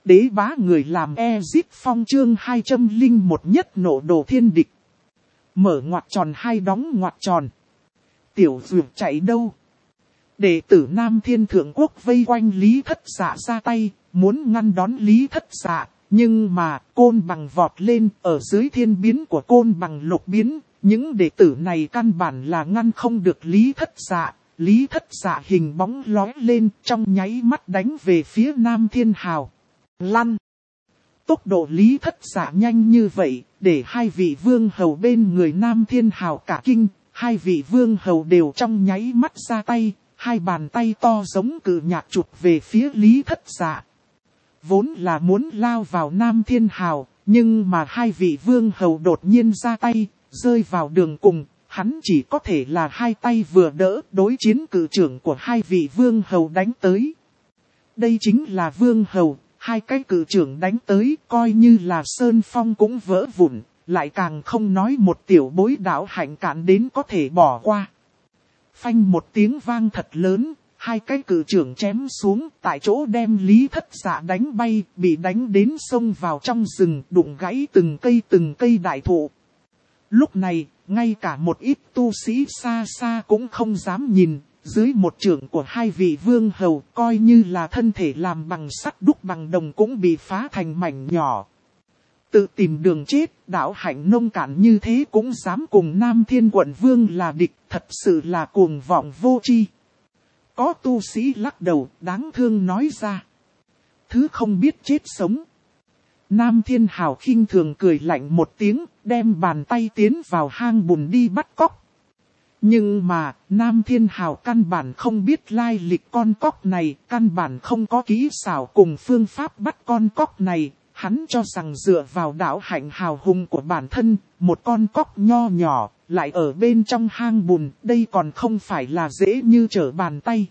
Đế bá người làm Ezip Phong chương 201 nhất nộ đồ thiên địch. Mở ngoặc tròn hay đóng ngoặc tròn. Tiểu Dược chạy đâu? Đệ tử Nam Thiên Thượng Quốc vây quanh Lý Thất Dạ ra tay, muốn ngăn đón Lý Thất Dạ. Nhưng mà côn bằng vọt lên ở dưới thiên biến của côn bằng lục biến. Những đệ tử này căn bản là ngăn không được Lý Thất Dạ. Lý Thất Dạ hình bóng lói lên trong nháy mắt đánh về phía Nam Thiên Hào. Lăn! Tốc độ Lý Thất Dạ nhanh như vậy, để hai vị vương hầu bên người Nam Thiên Hào cả kinh. Hai vị vương hầu đều trong nháy mắt ra tay, hai bàn tay to giống cự nhạc chụp về phía Lý Thất Dạ. Vốn là muốn lao vào Nam Thiên Hào, nhưng mà hai vị vương hầu đột nhiên ra tay, rơi vào đường cùng. Hắn chỉ có thể là hai tay vừa đỡ đối chiến cự trưởng của hai vị vương hầu đánh tới. Đây chính là vương hầu, hai cái cự trưởng đánh tới coi như là sơn phong cũng vỡ vụn, lại càng không nói một tiểu bối đạo hạnh cạn đến có thể bỏ qua. Phanh một tiếng vang thật lớn, hai cái cự trưởng chém xuống tại chỗ đem Lý Thất Dạ đánh bay, bị đánh đến xông vào trong rừng đụng gãy từng cây đại thụ. Lúc này, ngay cả một ít tu sĩ xa xa cũng không dám nhìn, dưới một trưởng của hai vị vương hầu coi như là thân thể làm bằng sắt đúc bằng đồng cũng bị phá thành mảnh nhỏ. Tự tìm đường chết, đạo hạnh nông cạn như thế cũng dám cùng Nam Thiên quận vương là địch, thật sự là cuồng vọng vô tri. Có tu sĩ lắc đầu, đáng thương nói ra. Thứ không biết chết sống. Nam Thiên Hào khinh thường cười lạnh một tiếng, đem bàn tay tiến vào hang bùn đi bắt cóc. Nhưng mà, Nam Thiên Hào căn bản không biết lai lịch con cóc này, căn bản không có kỹ xảo cùng phương pháp bắt con cóc này. Hắn cho rằng dựa vào đạo hạnh hào hùng của bản thân, một con cóc nho nhỏ, lại ở bên trong hang bùn, đây còn không phải là dễ như trở bàn tay.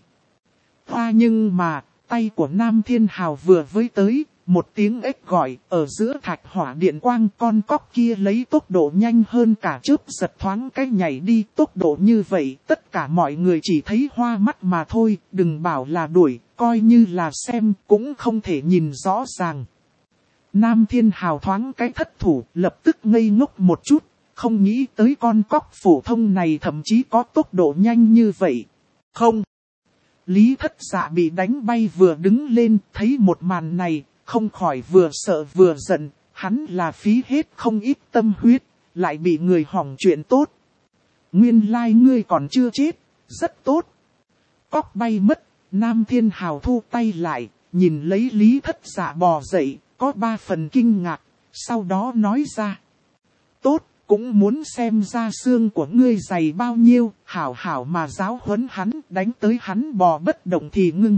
Nhưng mà, tay của Nam Thiên Hào vừa với tới, một tiếng ếch gọi, ở giữa thạch hỏa điện quang con cóc kia lấy tốc độ nhanh hơn cả chớp giật thoáng cái nhảy đi. Tốc độ như vậy, tất cả mọi người chỉ thấy hoa mắt mà thôi, đừng bảo là đuổi, coi như là xem, cũng không thể nhìn rõ ràng. Nam Thiên Hào thoáng cái thất thủ, lập tức ngây ngốc một chút, không nghĩ tới con cóc phổ thông này thậm chí có tốc độ nhanh như vậy. Không! Lý Thất Dạ bị đánh bay vừa đứng lên, thấy một màn này, không khỏi vừa sợ vừa giận, hắn là phí hết không ít tâm huyết, lại bị người hỏng chuyện tốt. Nguyên lai ngươi còn chưa chết, rất tốt. Cóc bay mất, Nam Thiên Hào thu tay lại, nhìn lấy Lý Thất Dạ bò dậy, có 3 phần kinh ngạc, sau đó nói ra. Tốt, cũng muốn xem ra xương của ngươi dày bao nhiêu, hảo hảo mà giáo huấn hắn, đánh tới hắn bò bất động thì ngưng.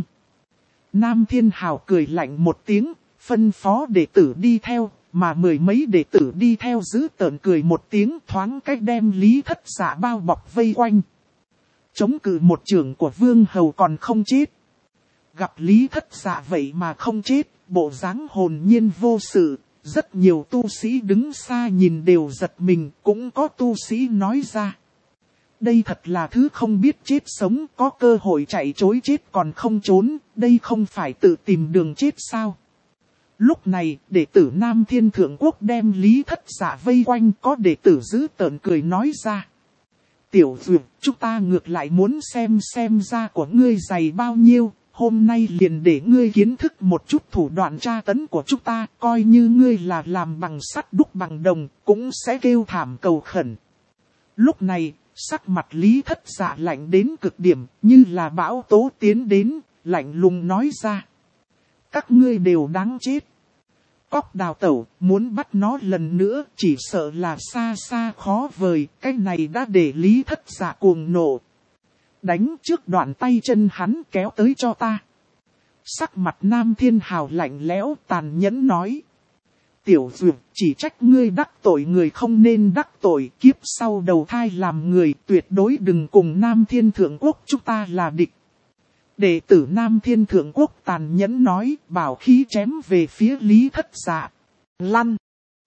Nam Thiên Hào cười lạnh một tiếng, phân phó đệ tử đi theo, mà mười mấy đệ tử đi theo giữ tợn cười một tiếng thoáng cách đem Lý Thất Dạ bao bọc vây quanh. Chống cự một trưởng của vương hầu còn không chết. Gặp Lý Thất Dạ vậy mà không chết, bộ dáng hồn nhiên vô sự, rất nhiều tu sĩ đứng xa nhìn đều giật mình, cũng có tu sĩ nói ra. Đây thật là thứ không biết chết sống, có cơ hội chạy trối chết còn không trốn, đây không phải tự tìm đường chết sao? Lúc này, đệ tử Nam Thiên Thượng Quốc đem Lý Thất Dạ vây quanh, có đệ tử giữ tợn cười nói ra. Tiểu Dược, chúng ta ngược lại muốn xem da của ngươi dày bao nhiêu, hôm nay liền để ngươi kiến thức một chút thủ đoạn tra tấn của chúng ta, coi như ngươi là làm bằng sắt đúc bằng đồng, cũng sẽ kêu thảm cầu khẩn. Lúc này, sắc mặt Lý Thất Dạ lạnh đến cực điểm, như là bão tố tiến đến, lạnh lùng nói ra. Các ngươi đều đáng chết. Cóc đào tẩu, muốn bắt nó lần nữa, chỉ sợ là xa xa khó vời, cái này đã để Lý Thất Dạ cuồng nộ. Đánh trước đoạn tay chân hắn kéo tới cho ta. Sắc mặt Nam Thiên Hào lạnh lẽo tàn nhẫn nói. Tiểu Dược, chỉ trách ngươi đắc tội người không nên đắc tội, kiếp sau đầu thai làm người, tuyệt đối đừng cùng Nam Thiên Thượng Quốc chúng ta là địch. Đệ tử Nam Thiên Thượng Quốc tàn nhẫn nói, bảo khí chém về phía Lý Thất Dạ. Lăn!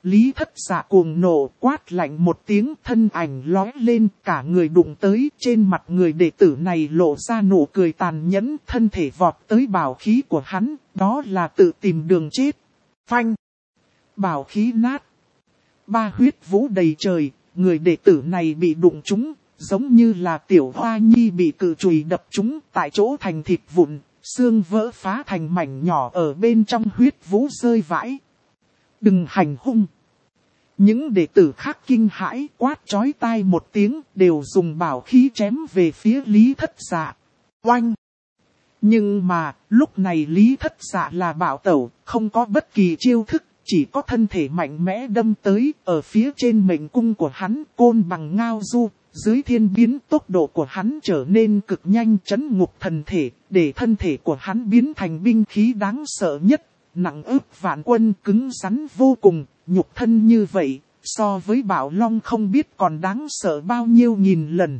Lý Thất Dạ cuồng nộ quát lạnh một tiếng, thân ảnh lói lên, cả người đụng tới, trên mặt người đệ tử này lộ ra nụ cười tàn nhẫn, thân thể vọt tới bảo khí của hắn, đó là tự tìm đường chết. Phanh! Bảo khí nát. Ba huyết vũ đầy trời, người đệ tử này bị đụng trúng, giống như là tiểu hoa nhi bị cự chùy đập trúng, tại chỗ thành thịt vụn, xương vỡ phá thành mảnh nhỏ, ở bên trong huyết vũ rơi vãi. Đừng hành hung! Những đệ tử khác kinh hãi, quát chói tai một tiếng, đều dùng bảo khí chém về phía Lý Thất Dạ. Oanh! Nhưng mà, lúc này Lý Thất Dạ là bạo tẩu, không có bất kỳ chiêu thức, chỉ có thân thể mạnh mẽ đâm tới, ở phía trên mệnh cung của hắn, côn bằng ngao du, dưới thiên biến tốc độ của hắn trở nên cực nhanh, trấn ngục thần thể, để thân thể của hắn biến thành binh khí đáng sợ nhất, nặng ức vạn quân, cứng rắn vô cùng, nhục thân như vậy, so với Bảo Long không biết còn đáng sợ bao nhiêu nghìn lần.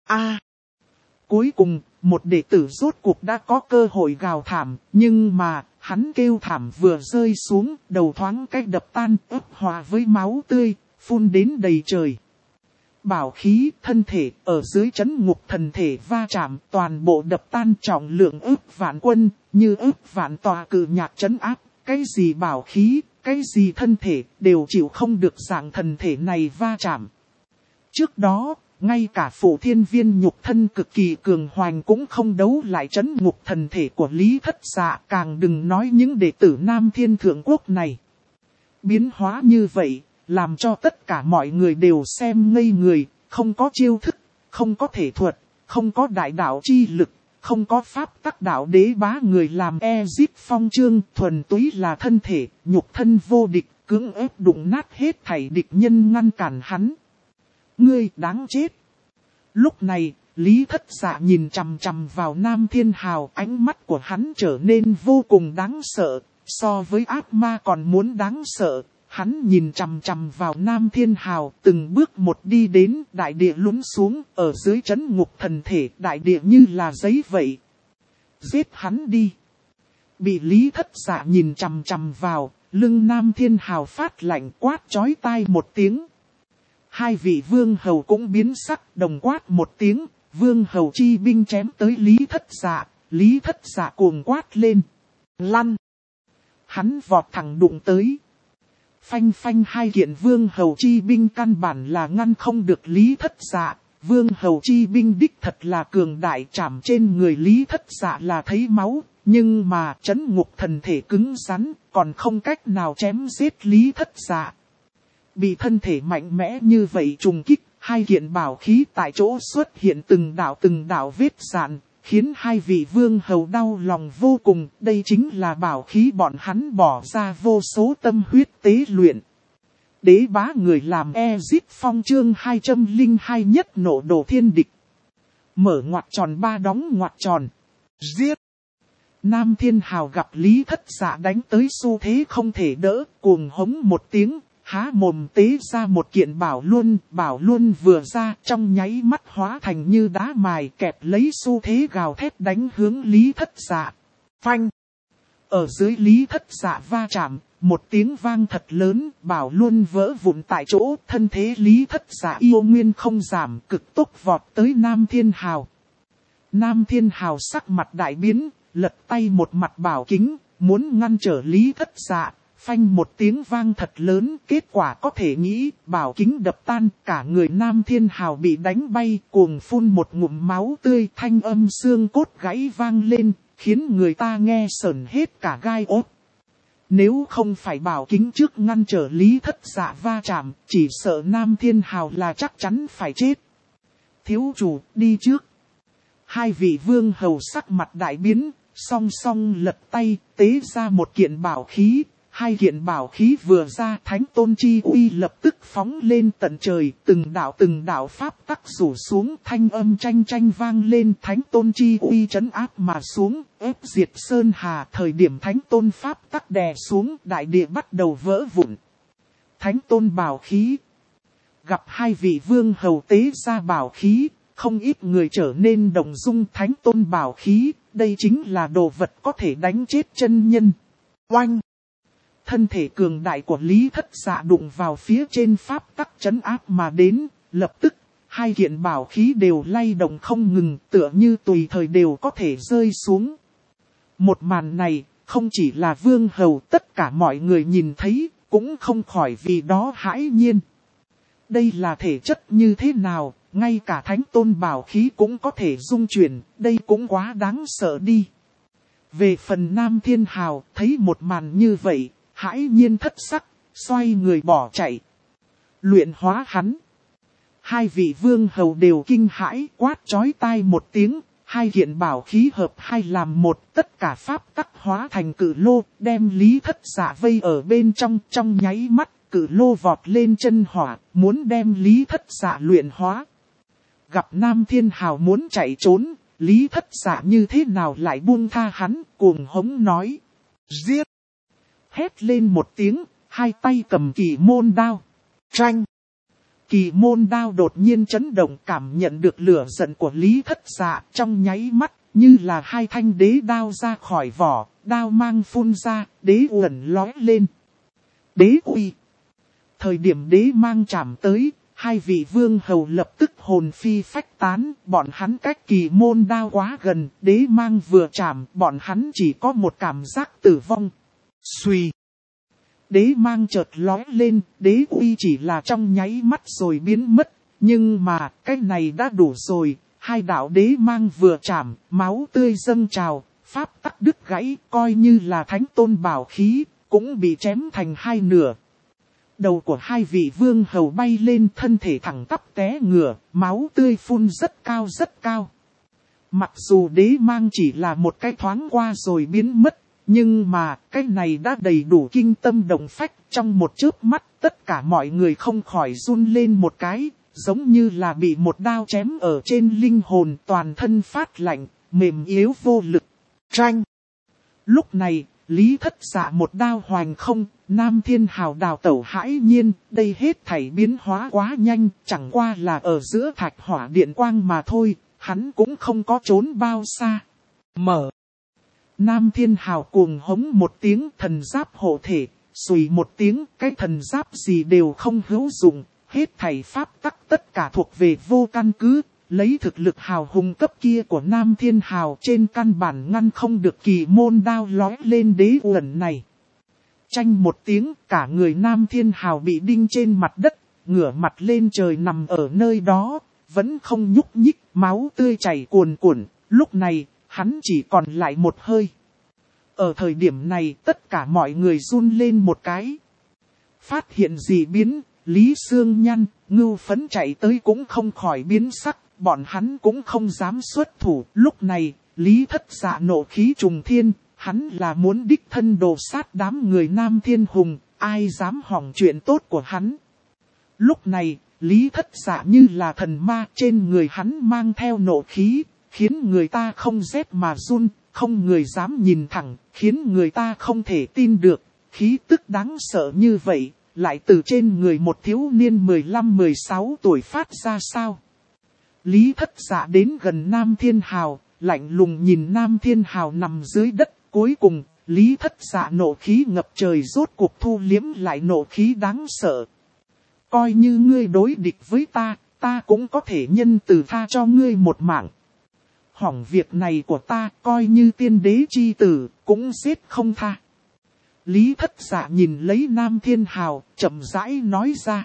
Cuối cùng, một đệ tử rốt cuộc đã có cơ hội gào thảm, nhưng mà, hắn kêu thảm vừa rơi xuống, đầu thoáng cách đập tan, ấp hòa với máu tươi, phun đến đầy trời. Bảo khí, thân thể, ở dưới trấn ngục thần thể va chạm, toàn bộ đập tan, trọng lượng ức vạn quân, như ức vạn tòa cự nhạc trấn áp, cái gì bảo khí, cái gì thân thể, đều chịu không được dạng thần thể này va chạm. Trước đó, ngay cả Phổ Thiên Viên nhục thân cực kỳ cường hoành cũng không đấu lại trấn ngục thần thể của Lý Thất Dạ, càng đừng nói những đệ tử Nam Thiên Thượng Quốc này. Biến hóa như vậy, làm cho tất cả mọi người đều xem ngây người, không có chiêu thức, không có thể thuật, không có đại đạo chi lực, không có pháp tắc đạo đế bá, người làm Ezic Phong Trương, thuần túy là thân thể, nhục thân vô địch, cưỡng ép đụng nát hết thảy địch nhân ngăn cản hắn. Ngươi đáng chết. Lúc này, Lý Thất Dạ nhìn chằm chằm vào Nam Thiên Hào, ánh mắt của hắn trở nên vô cùng đáng sợ, so với ác ma còn muốn đáng sợ. Hắn nhìn chằm chằm vào Nam Thiên Hào, từng bước một đi đến, đại địa lún xuống, ở dưới trấn ngục thần thể, đại địa như là giấy vậy. Giết hắn đi. Bị Lý Thất Dạ nhìn chằm chằm vào, lưng Nam Thiên Hào phát lạnh, quát chói tai một tiếng. Hai vị vương hầu cũng biến sắc, đồng quát một tiếng, vương hầu chi binh chém tới Lý Thất Dạ cuồng quát lên. Lăn! Hắn vọt thẳng đụng tới. Phanh phanh, hai kiện vương hầu chi binh căn bản là ngăn không được Lý Thất Dạ. Vương hầu chi binh đích thật là cường đại, chạm trên người Lý Thất Dạ là thấy máu, nhưng mà trấn ngục thần thể cứng rắn, còn không cách nào chém giết Lý Thất Dạ. Bị thân thể mạnh mẽ như vậy trùng kích, hai kiện bảo khí tại chỗ xuất hiện từng đạo vết rạn, khiến hai vị vương hầu đau lòng vô cùng. Đây chính là bảo khí bọn hắn bỏ ra vô số tâm huyết tế luyện. Đế bá, người làm Ezic Phong Chương 202 nhất nộ đồ thiên địch. Mở ngoặc tròn ba đóng ngoặc tròn. Giết! Nam Thiên Hào gặp Lý Thất Dạ đánh tới xu thế không thể đỡ, cuồng hống một tiếng, há mồm tế ra một kiện bảo luân vừa ra, trong nháy mắt hóa thành như đá mài, kẹp lấy xu thế gào thét đánh hướng Lý Thất Dạ. Phanh! Ở dưới Lý Thất Dạ va chạm, một tiếng vang thật lớn, bảo luân vỡ vụn tại chỗ, thân thế Lý Thất Dạ yêu nguyên không giảm, cực tốc vọt tới Nam Thiên Hào. Nam Thiên Hào sắc mặt đại biến, lật tay một mặt bảo kính, muốn ngăn trở Lý Thất Dạ. Phanh một tiếng vang thật lớn, kết quả có thể nghĩ, bảo kính đập tan, cả người Nam Thiên Hào bị đánh bay, cuồng phun một ngụm máu tươi, thanh âm xương cốt gãy vang lên, khiến người ta nghe sởn hết cả gai ốt. Nếu không phải bảo kính trước ngăn trở Lý Thất Dạ va chạm, chỉ sợ Nam Thiên Hào là chắc chắn phải chết. Thiếu chủ, đi trước. Hai vị vương hầu sắc mặt đại biến, song song lật tay, tế ra một kiện bảo khí. Hai kiện bảo khí vừa ra, thánh tôn chi uy lập tức phóng lên tận trời, từng đạo pháp tắc rủ xuống, thanh âm tranh tranh vang lên, thánh tôn chi uy trấn áp mà xuống, ép diệt sơn hà. Thời điểm thánh tôn pháp tắc đè xuống, đại địa bắt đầu vỡ vụn. Thánh tôn bảo khí. Gặp hai vị vương hầu tế ra bảo khí, không ít người trở nên động dung. Thánh tôn bảo khí, đây chính là đồ vật có thể đánh chết chân nhân. Oanh! thân thể cường đại của Lý Thất Dạ đụng vào phía trên pháp tắc trấn áp mà đến, lập tức, hai kiện bảo khí đều lay động không ngừng, tựa như tùy thời đều có thể rơi xuống. Một màn này, không chỉ là Vương Hầu, tất cả mọi người nhìn thấy, cũng không khỏi vì đó hãi nhiên. Đây là thể chất như thế nào, ngay cả thánh tôn bảo khí cũng có thể dung chuyển, đây cũng quá đáng sợ đi. Về phần Nam Thiên Hào, thấy một màn như vậy, hãi nhiên thất sắc, xoay người bỏ chạy. Luyện hóa hắn. Hai vị vương hầu đều kinh hãi, quát chói tai một tiếng, hai kiện bảo khí hợp hai làm một, tất cả pháp tắc hóa thành cự lô, đem Lý Thất Dạ vây ở bên trong nháy mắt, cự lô vọt lên chân hỏa, muốn đem Lý Thất Dạ luyện hóa. Gặp Nam Thiên Hào muốn chạy trốn, Lý Thất Dạ như thế nào lại buông tha hắn, cuồng hống nói. Giết! Hét lên một tiếng, hai tay cầm kỳ môn đao. Tranh! Kỳ môn đao đột nhiên chấn động, cảm nhận được lửa giận của Lý Thất Dạ, trong nháy mắt, như là hai thanh đế đao ra khỏi vỏ, đao mang phun ra, đế uẩn lói lên. Đế uy! Thời điểm đế mang chạm tới, hai vị vương hầu lập tức hồn phi phách tán, bọn hắn cách kỳ môn đao quá gần, đế mang vừa chạm, bọn hắn chỉ có một cảm giác tử vong. Xuy! Đế mang chợt lói lên, đế uy chỉ là trong nháy mắt rồi biến mất, nhưng mà cái này đã đủ rồi, hai đạo đế mang vừa chạm, máu tươi dâng trào, pháp tắc đứt gãy, coi như là thánh tôn bảo khí, cũng bị chém thành hai nửa. Đầu của hai vị vương hầu bay lên, thân thể thẳng tắp té ngửa, máu tươi phun rất cao rất cao. Mặc dù đế mang chỉ là một cái thoáng qua rồi biến mất, nhưng mà cái này đã đầy đủ kinh tâm động phách, trong một chớp mắt tất cả mọi người không khỏi run lên một cái, giống như là bị một đao chém ở trên linh hồn, toàn thân phát lạnh, mềm yếu vô lực. Tranh! Lúc này, Lý Thất Dạ một đao hoành không, Nam Thiên Hào đào tẩu hãi nhiên, đây hết thảy biến hóa quá nhanh, chẳng qua là ở giữa thạch hỏa điện quang mà thôi, hắn cũng không có trốn bao xa. Mở! Nam Thiên Hào cuồng hống một tiếng, thần giáp hộ thể, xùy một tiếng, cái thần giáp gì đều không hữu dụng, hết thảy pháp tắc tất cả thuộc về vô căn cứ, lấy thực lực hào hùng cấp kia của Nam Thiên Hào trên căn bản ngăn không được kỳ môn đao lói lên đế uẩn này. Tranh một tiếng, cả người Nam Thiên Hào bị đinh trên mặt đất, ngửa mặt lên trời nằm ở nơi đó, vẫn không nhúc nhích, máu tươi chảy cuồn cuộn, lúc này, hắn chỉ còn lại một hơi. Ở thời điểm này, tất cả mọi người run lên một cái. Phát hiện gì biến, Lý Sương Nhăn, Ngưu Phấn chạy tới cũng không khỏi biến sắc, bọn hắn cũng không dám xuất thủ. Lúc này, Lý Thất Dạ nộ khí trùng thiên, hắn là muốn đích thân đồ sát đám người Nam Thiên Hùng, ai dám hỏng chuyện tốt của hắn. Lúc này, Lý Thất Dạ như là thần ma, trên người hắn mang theo nộ khí, khiến người ta không rét mà run, không người dám nhìn thẳng, khiến người ta không thể tin được, khí tức đáng sợ như vậy, lại từ trên người một thiếu niên 15-16 tuổi phát ra sao. Lý Thất Dạ đến gần Nam Thiên Hào, lạnh lùng nhìn Nam Thiên Hào nằm dưới đất, cuối cùng, Lý Thất Dạ nộ khí ngập trời rốt cuộc thu liếm lại nộ khí đáng sợ. Coi như ngươi đối địch với ta, ta cũng có thể nhân từ tha cho ngươi một mạng. Hỏng việc này của ta, coi như tiên đế chi tử, cũng giết không tha. Lý Thất Dạ nhìn lấy Nam Thiên Hào, chậm rãi nói ra.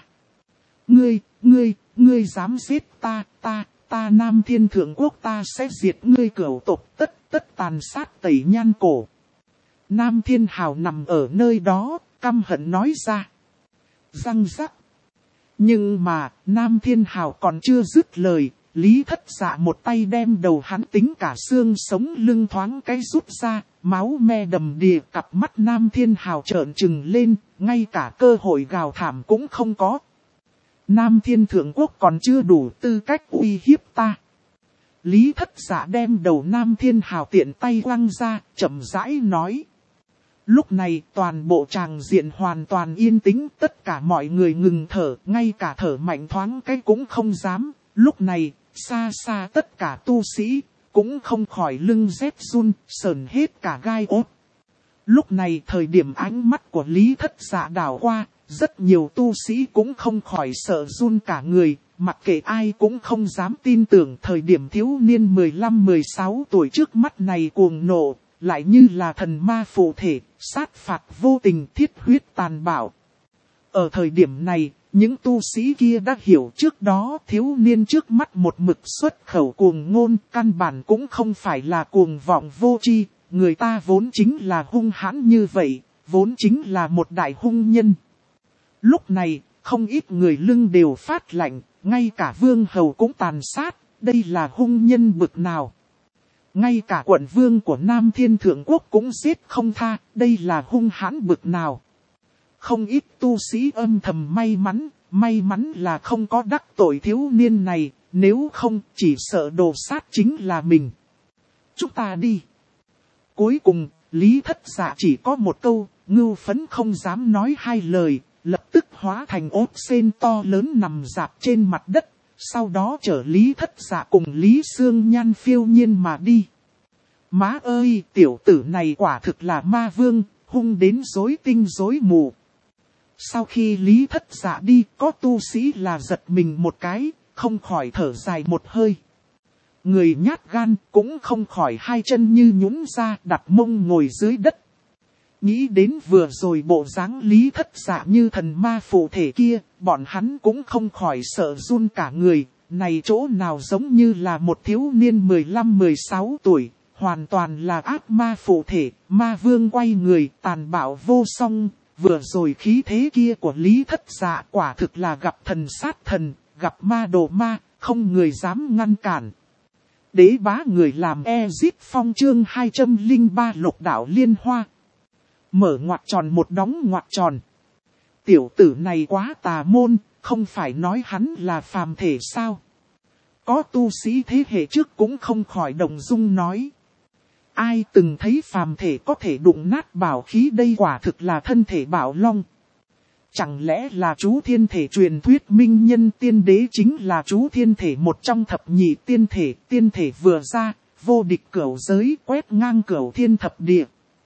Ngươi dám giết ta Nam Thiên Thượng Quốc ta sẽ diệt ngươi cửu tộc, tất tàn sát tẩy nhan cổ. Nam Thiên Hào nằm ở nơi đó, căm hận nói ra. Răng rắc. Nhưng mà, Nam Thiên Hào còn chưa dứt lời, Lý Thất Dạ một tay đem đầu hắn tính cả xương sống lưng thoáng cái rút ra, máu me đầm đìa, cặp mắt Nam Thiên Hào trợn trừng lên, ngay cả cơ hội gào thảm cũng không có. Nam Thiên Thượng Quốc còn chưa đủ tư cách uy hiếp ta. Lý Thất Dạ đem đầu Nam Thiên Hào tiện tay quăng ra, chậm rãi nói. Lúc này toàn bộ tràng diện hoàn toàn yên tĩnh, tất cả mọi người ngừng thở, ngay cả thở mạnh thoáng cái cũng không dám. Lúc này, xa xa tất cả tu sĩ, cũng không khỏi lưng rét run, sờn hết cả gai ốt. Lúc này thời điểm ánh mắt của Lý Thất Dạ đảo qua, rất nhiều tu sĩ cũng không khỏi sợ run cả người, mặc kệ ai cũng không dám tin tưởng thời điểm thiếu niên 15-16 tuổi trước mắt này cuồng nộ, lại như là thần ma phụ thể, sát phạt vô tình thiết huyết tàn bạo. Ở thời điểm này, những tu sĩ kia đã hiểu trước đó thiếu niên trước mắt một mực xuất khẩu cuồng ngôn, căn bản cũng không phải là cuồng vọng vô tri, người ta vốn chính là hung hãn như vậy, vốn chính là một đại hung nhân. Lúc này, không ít người lưng đều phát lạnh, ngay cả vương hầu cũng tàn sát, đây là hung nhân bực nào. Ngay cả quận vương của Nam Thiên Thượng Quốc cũng giết không tha, đây là hung hãn bực nào. Không ít tu sĩ âm thầm may mắn là không có đắc tội thiếu niên này, nếu không chỉ sợ đồ sát chính là mình. Chúng ta đi. Cuối cùng, Lý Thất Dạ chỉ có một câu, ngưu phấn không dám nói hai lời, lập tức hóa thành ốt sên to lớn nằm rạp trên mặt đất, sau đó chở Lý Thất Dạ cùng Lý Sương Nhan phiêu nhiên mà đi. Má ơi, tiểu tử này quả thực là ma vương, hung đến rối tinh rối mù. Sau khi Lý Thất Dạ đi, có tu sĩ là giật mình một cái, không khỏi thở dài một hơi. Người nhát gan cũng không khỏi hai chân như nhũn ra, đặt mông ngồi dưới đất. Nghĩ đến vừa rồi bộ dáng Lý Thất Dạ như thần ma phụ thể kia, bọn hắn cũng không khỏi sợ run cả người. Này chỗ nào giống như là một thiếu niên 15-16 tuổi, hoàn toàn là ác ma phụ thể, ma vương quay người tàn bạo vô song. Vừa rồi khí thế kia của Lý Thất Dạ quả thực là gặp thần sát thần, gặp ma đồ ma, không người dám ngăn cản. Đế bá người làm Ezit Phong chương 203 Lục Đạo Liên Hoa. Mở ngoặc tròn một đóng ngoặc tròn. Tiểu tử này quá tà môn, không phải nói hắn là phàm thể sao? Có tu sĩ thế hệ trước cũng không khỏi động dung nói. Ai từng thấy phàm thể có thể đụng nát bảo khí, đây quả thực là thân thể bảo long. Chẳng lẽ là chú thiên thể truyền thuyết minh nhân tiên đế chính là chú thiên thể một trong thập nhị tiên thể vừa ra, vô địch cửu giới quét ngang cửu thiên thập địa.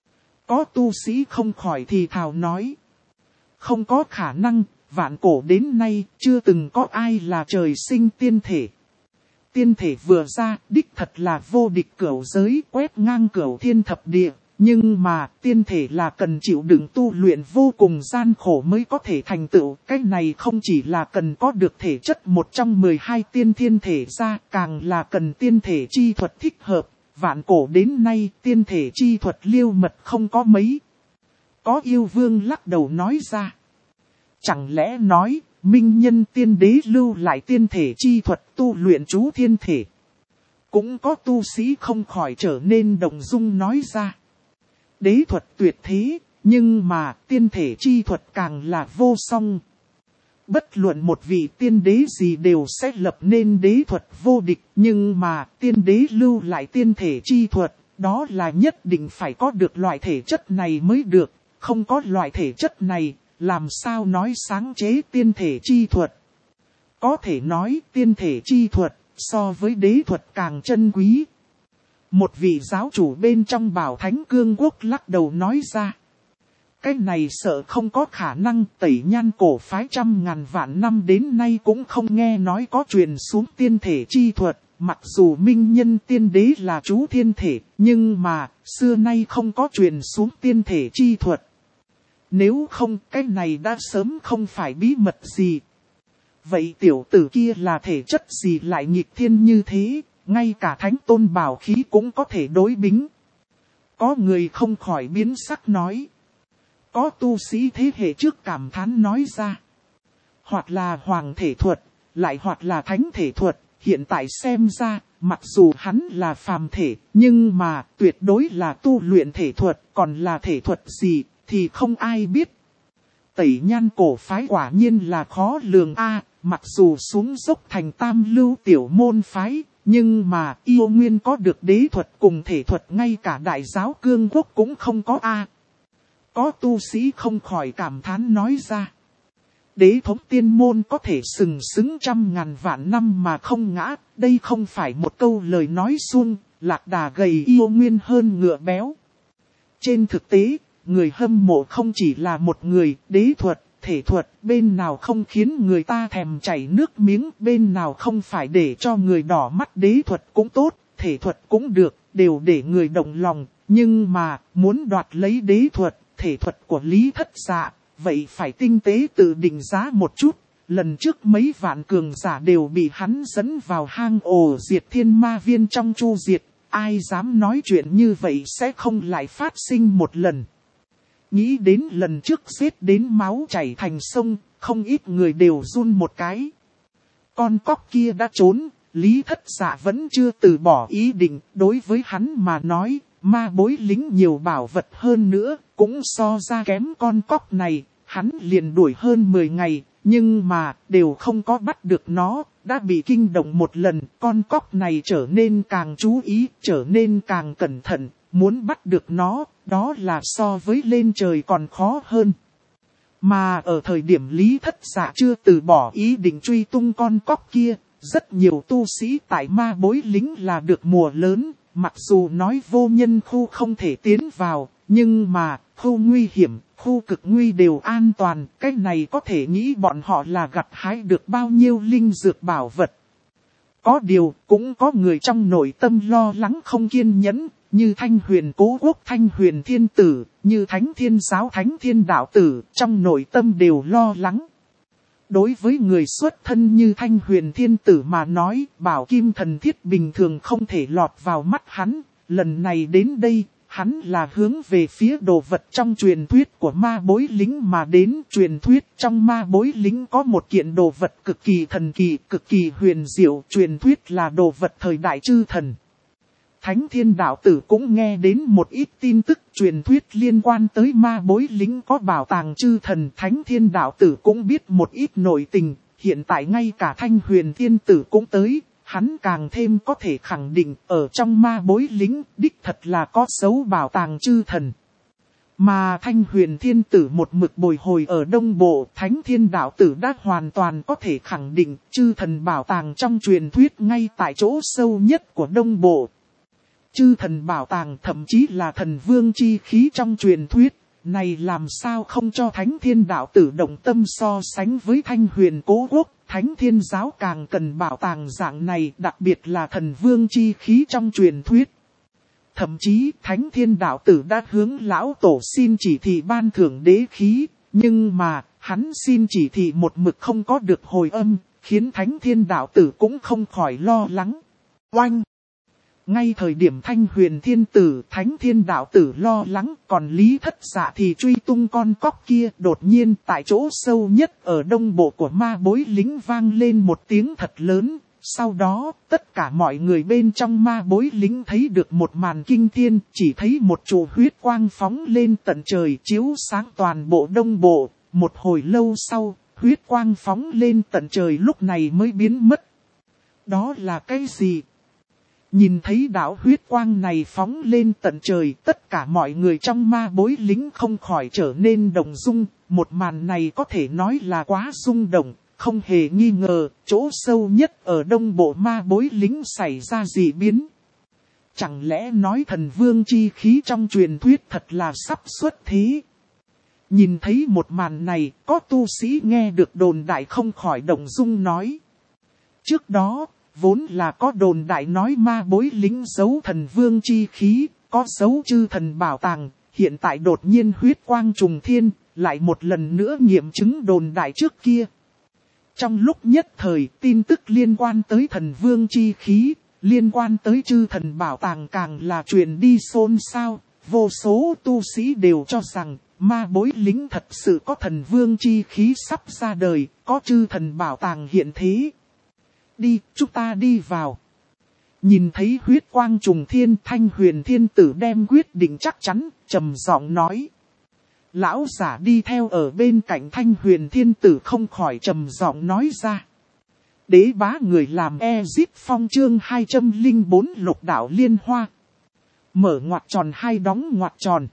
Có tu sĩ không khỏi thì thào nói. Không có khả năng, vạn cổ đến nay chưa từng có ai là trời sinh tiên thể. Tiên thể vừa ra, đích thật là vô địch cửu giới quét ngang cửu thiên thập địa. Nhưng mà tiên thể là cần chịu đựng tu luyện vô cùng gian khổ mới có thể thành tựu. Cái này không chỉ là cần có được thể chất một trong 12 tiên thiên thể ra, càng là cần tiên thể chi thuật thích hợp. Vạn cổ đến nay tiên thể chi thuật liêu mật không có mấy. Có yêu vương lắc đầu nói ra. Chẳng lẽ nói, minh nhân tiên đế lưu lại tiên thể chi thuật tu luyện chú thiên thể. Cũng có tu sĩ không khỏi trở nên động dung nói ra. Đế thuật tuyệt thế, nhưng mà tiên thể chi thuật càng là vô song. Bất luận một vị tiên đế gì đều sẽ lập nên đế thuật vô địch, nhưng mà tiên đế lưu lại tiên thể chi thuật, đó là nhất định phải có được loại thể chất này mới được, không có loại thể chất này, làm sao nói sáng chế tiên thể chi thuật. Có thể nói tiên thể chi thuật, so với đế thuật càng chân quý. Một vị giáo chủ bên trong Bảo Thánh Cương Quốc lắc đầu nói ra. Cái này sợ không có khả năng, Tẩy Nhan cổ phái trăm ngàn vạn năm đến nay cũng không nghe nói có truyền xuống tiên thể chi thuật. Mặc dù minh nhân tiên đế là chú thiên thể, nhưng mà xưa nay không có truyền xuống tiên thể chi thuật. Nếu không, cái này đã sớm không phải bí mật gì. Vậy tiểu tử kia là thể chất gì lại nghịch thiên như thế? Ngay cả thánh tôn bảo khí cũng có thể đối bính. Có người không khỏi biến sắc nói. Có tu sĩ thế hệ trước cảm thán nói ra. Hoặc là hoàng thể thuật, lại hoặc là thánh thể thuật. Hiện tại xem ra, mặc dù hắn là phàm thể, nhưng mà tuyệt đối là tu luyện thể thuật. Còn là thể thuật gì thì không ai biết. Tẩy Nhan cổ phái quả nhiên là khó lường a. Mặc dù xuống dốc thành tam lưu tiểu môn phái. Nhưng mà yêu nguyên có được đế thuật cùng thể thuật, ngay cả đại giáo cương quốc cũng không có a. Có tu sĩ không khỏi cảm thán nói ra. Đế thống tiên môn có thể sừng sững trăm ngàn vạn năm mà không ngã. Đây không phải một câu lời nói suông, lạc đà gầy yêu nguyên hơn ngựa béo. Trên thực tế, người hâm mộ không chỉ là một người, đế thuật, thể thuật, bên nào không khiến người ta thèm chảy nước miếng, bên nào không phải để cho người đỏ mắt, đế thuật cũng tốt, thể thuật cũng được, đều để người động lòng, nhưng mà, muốn đoạt lấy đế thuật, thể thuật của Lý Thất Dạ, vậy phải tinh tế tự định giá một chút. Lần trước mấy vạn cường giả đều bị hắn dẫn vào hang ổ diệt thiên ma viên trong chu diệt, ai dám nói chuyện như vậy sẽ không lại phát sinh một lần. Nghĩ đến lần trước giết đến máu chảy thành sông, không ít người đều run một cái. Con cóc kia đã trốn, Lý Thất Dạ vẫn chưa từ bỏ ý định, đối với hắn mà nói, ma bối lính nhiều bảo vật hơn nữa, cũng so ra kém con cóc này, hắn liền đuổi hơn 10 ngày. Nhưng mà, đều không có bắt được nó, đã bị kinh động một lần, con cóc này trở nên càng chú ý, trở nên càng cẩn thận, muốn bắt được nó, đó là so với lên trời còn khó hơn. Mà ở thời điểm Lý Thất Dạ chưa từ bỏ ý định truy tung con cóc kia, rất nhiều tu sĩ tại ma bối lính là được mùa lớn, mặc dù nói vô nhân khu không thể tiến vào, nhưng mà, khu nguy hiểm, khu cực nguy đều an toàn, cái này có thể nghĩ bọn họ là gặt hái được bao nhiêu linh dược bảo vật. Có điều, cũng có người trong nội tâm lo lắng không kiên nhẫn, như Thanh Huyền Cố Quốc Thanh Huyền Thiên Tử, như Thánh Thiên Giáo Thánh Thiên Đạo Tử, trong nội tâm đều lo lắng. Đối với người xuất thân như Thanh Huyền Thiên Tử mà nói, bảo kim thần thiết bình thường không thể lọt vào mắt hắn, lần này đến đây. Hắn là hướng về phía đồ vật trong truyền thuyết của ma bối lính mà đến. Truyền thuyết trong ma bối lính có một kiện đồ vật cực kỳ thần kỳ, cực kỳ huyền diệu. Truyền thuyết là đồ vật thời đại chư thần. Thánh Thiên Đạo Tử cũng nghe đến một ít tin tức truyền thuyết liên quan tới ma bối lính có bảo tàng chư thần. Thánh Thiên Đạo Tử cũng biết một ít nội tình, hiện tại ngay cả Thanh Huyền Thiên Tử cũng tới. Hắn càng thêm có thể khẳng định ở trong ma bối lính đích thật là có dấu bảo tàng chư thần. Mà Thanh Huyền Thiên Tử một mực bồi hồi ở Đông Bộ, Thánh Thiên Đạo Tử đã hoàn toàn có thể khẳng định chư thần bảo tàng trong truyền thuyết ngay tại chỗ sâu nhất của Đông Bộ. Chư thần bảo tàng thậm chí là thần vương chi khí trong truyền thuyết, này làm sao không cho Thánh Thiên Đạo Tử động tâm so sánh với Thanh Huyền Cố Quốc. Thánh Thiên Giáo càng cần bảo tàng dạng này, đặc biệt là thần vương chi khí trong truyền thuyết. Thậm chí Thánh Thiên Đạo Tử đã hướng lão tổ xin chỉ thị ban thưởng đế khí, nhưng mà hắn xin chỉ thị một mực không có được hồi âm, khiến Thánh Thiên Đạo Tử cũng không khỏi lo lắng. Oanh! Ngay thời điểm Thanh Huyền Thiên Tử, Thánh Thiên Đạo Tử lo lắng, còn Lý Thất Dạ thì truy tung con cóc kia. Đột nhiên tại chỗ sâu nhất ở Đông Bộ của ma bối lính vang lên một tiếng thật lớn. Sau đó, tất cả mọi người bên trong ma bối lính thấy được một màn kinh thiên, chỉ thấy một trụ huyết quang phóng lên tận trời chiếu sáng toàn bộ Đông Bộ. Một hồi lâu sau, huyết quang phóng lên tận trời lúc này mới biến mất. Đó là cái gì? Nhìn thấy đạo huyết quang này phóng lên tận trời, tất cả mọi người trong ma bối lính không khỏi trở nên động dung. Một màn này có thể nói là quá rung động, không hề nghi ngờ, chỗ sâu nhất ở Đông Bộ ma bối lính xảy ra dị biến. Chẳng lẽ nói thần vương chi khí trong truyền thuyết thật là sắp xuất thế? Nhìn thấy một màn này, có tu sĩ nghe được đồn đại không khỏi động dung nói. Trước đó, vốn là có đồn đại nói ma bối lính giấu thần vương chi khí, có giấu chư thần bảo tàng, hiện tại đột nhiên huyết quang trùng thiên, lại một lần nữa nghiệm chứng đồn đại trước kia. Trong lúc nhất thời, tin tức liên quan tới thần vương chi khí, liên quan tới chư thần bảo tàng càng là truyền đi xôn xao, vô số tu sĩ đều cho rằng, ma bối lính thật sự có thần vương chi khí sắp ra đời, có chư thần bảo tàng hiện thế. Đi, chúng ta đi vào. Nhìn thấy huyết quang trùng thiên, Thanh Huyền Thiên Tử đem quyết định chắc chắn, trầm giọng nói. Lão giả đi theo ở bên cạnh Thanh Huyền Thiên Tử không khỏi trầm giọng nói ra. Đế bá người làm Ezip Phong chương 204 Lục Đạo Liên Hoa. Mở ngoặc tròn hai đóng ngoặc tròn.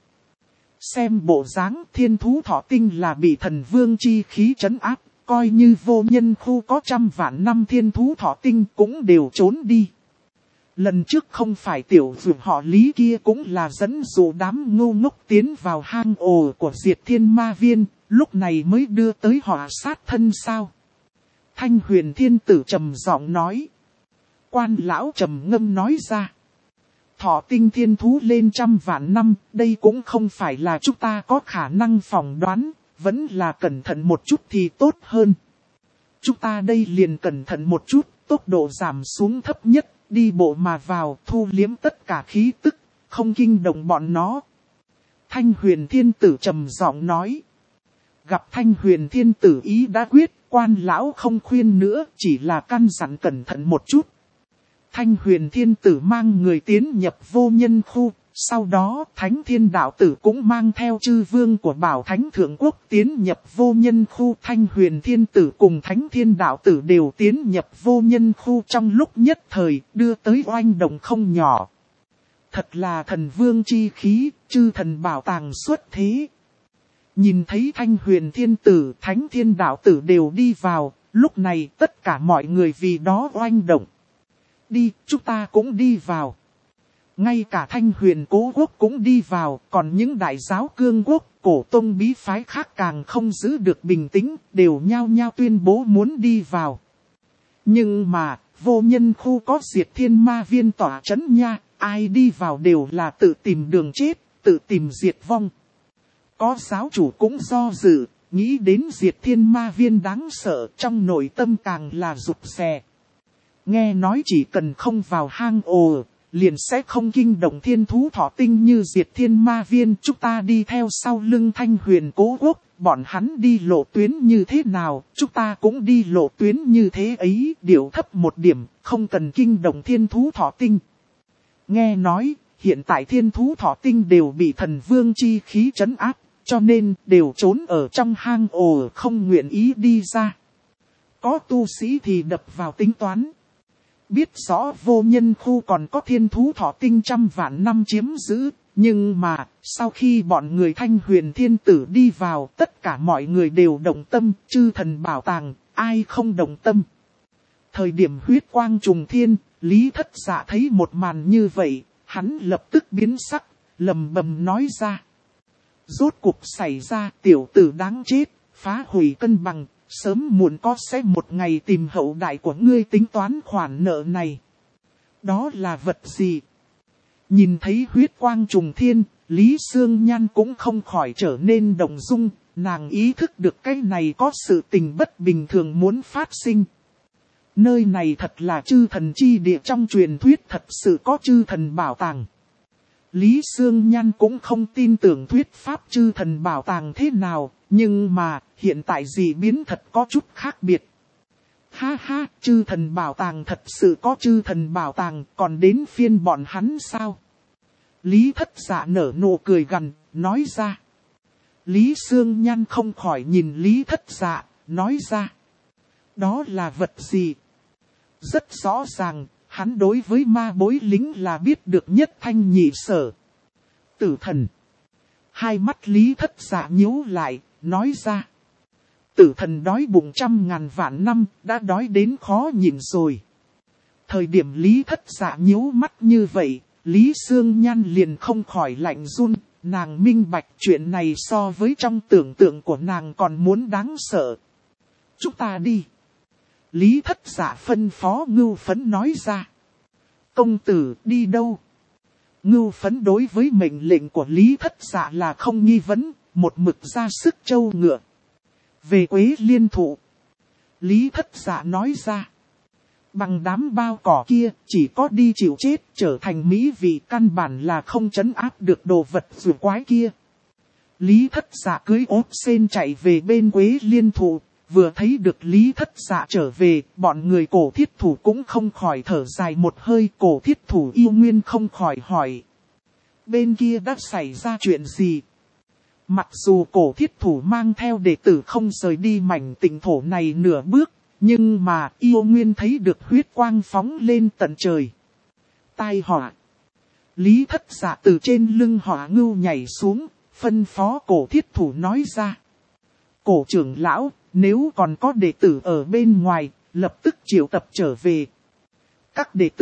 Xem bộ dáng thiên thú thọ tinh là bị thần vương chi khí trấn áp. Coi như vô nhân khu có 100 vạn năm thiên thú thọ tinh cũng đều trốn đi. Lần trước không phải tiểu dược họ Lý kia cũng là dẫn dụ đám ngu ngốc tiến vào hang ổ của Diệt Thiên Ma Viên, lúc này mới đưa tới họ sát thân sao? Thanh Huyền Thiên Tử trầm giọng nói. Quan lão trầm ngâm nói ra. Thọ tinh thiên thú lên trăm vạn năm, đây cũng không phải là chúng ta có khả năng phỏng đoán, vẫn là cẩn thận một chút thì tốt hơn. Chúng ta đây liền cẩn thận một chút, tốc độ giảm xuống thấp nhất, đi bộ mà vào, thu liếm tất cả khí tức, không kinh động bọn nó. Thanh Huyền Thiên Tử trầm giọng nói. Gặp Thanh Huyền Thiên Tử ý đã quyết, quan lão không khuyên nữa, chỉ là căn dặn cẩn thận một chút. Thanh Huyền Thiên Tử mang người tiến nhập vô nhân khu, sau đó Thánh Thiên Đạo Tử cũng mang theo chư vương của Bảo Thánh Thượng Quốc tiến nhập vô nhân khu. Thanh Huyền Thiên Tử cùng Thánh Thiên Đạo Tử đều tiến nhập vô nhân khu trong lúc nhất thời, đưa tới oanh động không nhỏ. Thật là thần vương chi khí, chư thần bảo tàng xuất thế. Nhìn thấy Thanh Huyền Thiên Tử, Thánh Thiên Đạo Tử đều đi vào, lúc này tất cả mọi người vì đó oanh động. Đi, chúng ta cũng đi vào. Ngay cả Thanh Huyền Cố Quốc cũng đi vào, còn những đại giáo cương quốc, cổ tông bí phái khác càng không giữ được bình tĩnh, đều nhao nhao tuyên bố muốn đi vào. Nhưng mà, vô nhân khu có Diệt Thiên Ma Viên tỏa chấn nha, ai đi vào đều là tự tìm đường chết, tự tìm diệt vong. Có giáo chủ cũng do dự, nghĩ đến Diệt Thiên Ma Viên đáng sợ, trong nội tâm càng là rụt rè. Nghe nói chỉ cần không vào hang ổ, liền sẽ không kinh động thiên thú thọ tinh như Diệt Thiên Ma Viên. Chúng ta đi theo sau lưng Thanh Huyền Cố Quốc, bọn hắn đi lộ tuyến như thế nào, chúng ta cũng đi lộ tuyến như thế ấy, điệu thấp một điểm, không cần kinh động thiên thú thọ tinh. Nghe nói, hiện tại thiên thú thọ tinh đều bị thần vương chi khí trấn áp, cho nên đều trốn ở trong hang ổ không nguyện ý đi ra. Có tu sĩ thì đập vào tính toán. Biết rõ vô nhân khu còn có thiên thú thọ tinh trăm vạn năm chiếm giữ, nhưng mà, sau khi bọn người Thanh Huyền Thiên Tử đi vào, tất cả mọi người đều động tâm, chư thần bảo tàng, ai không động tâm. Thời điểm huyết quang trùng thiên, Lý Thất Dạ thấy một màn như vậy, hắn lập tức biến sắc, lầm bầm nói ra. Rốt cuộc xảy ra, tiểu tử đáng chết, phá hủy cân bằng. Sớm muộn có sẽ một ngày tìm hậu đại của ngươi tính toán khoản nợ này. Đó là vật gì? Nhìn thấy huyết quang trùng thiên, Lý Sương Nhan cũng không khỏi trở nên động dung, nàng ý thức được cái này có sự tình bất bình thường muốn phát sinh. Nơi này thật là chư thần chi địa, trong truyền thuyết thật sự có chư thần bảo tàng. Lý Sương Nhan cũng không tin tưởng thuyết pháp chư thần bảo tàng thế nào, nhưng mà hiện tại dị biến thật có chút khác biệt. Ha ha, chư thần bảo tàng thật sự có chư thần bảo tàng, còn đến phiên bọn hắn sao? Lý Thất Dạ nở nụ cười gằn, nói ra. Lý Sương Nhan không khỏi nhìn Lý Thất Dạ, nói ra. Đó là vật gì? Rất rõ ràng, hắn đối với ma bối lính là biết được nhất thanh nhị sở. Tử thần. Hai mắt Lý Thất Dạ nhíu lại, nói ra. Tử thần đói bụng 100.000 vạn năm, đã đói đến khó nhịn rồi. Thời điểm Lý Thất Dạ nhíu mắt như vậy, Lý Sương Nhan liền không khỏi lạnh run, nàng minh bạch chuyện này so với trong tưởng tượng của nàng còn muốn đáng sợ. Chúng ta đi. Lý Thất Dạ phân phó Ngưu Phấn nói ra. Công tử đi đâu? Ngưu Phấn đối với mệnh lệnh của Lý Thất Dạ là không nghi vấn, một mực ra sức trâu ngựa. Về Quế Liên Thụ. Lý Thất Dạ nói ra. Bằng đám bao cỏ kia, chỉ có đi chịu chết, trở thành mỹ vị căn bản là không trấn áp được đồ vật rùa quái kia. Lý Thất Dạ cưới ốt sen chạy về bên Quế Liên Thụ, vừa thấy được Lý Thất Dạ trở về, bọn người Cổ Thiết Thủ cũng không khỏi thở dài một hơi. Cổ Thiết Thủ yêu nguyên không khỏi hỏi. Bên kia đã xảy ra chuyện gì? Mặc dù Cổ Thiết Thủ mang theo đệ tử không rời đi mảnh tịnh thổ này nửa bước, nhưng mà yêu nguyên thấy được huyết quang phóng lên tận trời. Tai họa. Lý Thất Dạ từ trên lưng hỏa ngưu nhảy xuống, phân phó Cổ Thiết Thủ nói ra. Cổ trưởng lão, nếu còn có đệ tử ở bên ngoài, lập tức triệu tập trở về. Các đệ tử,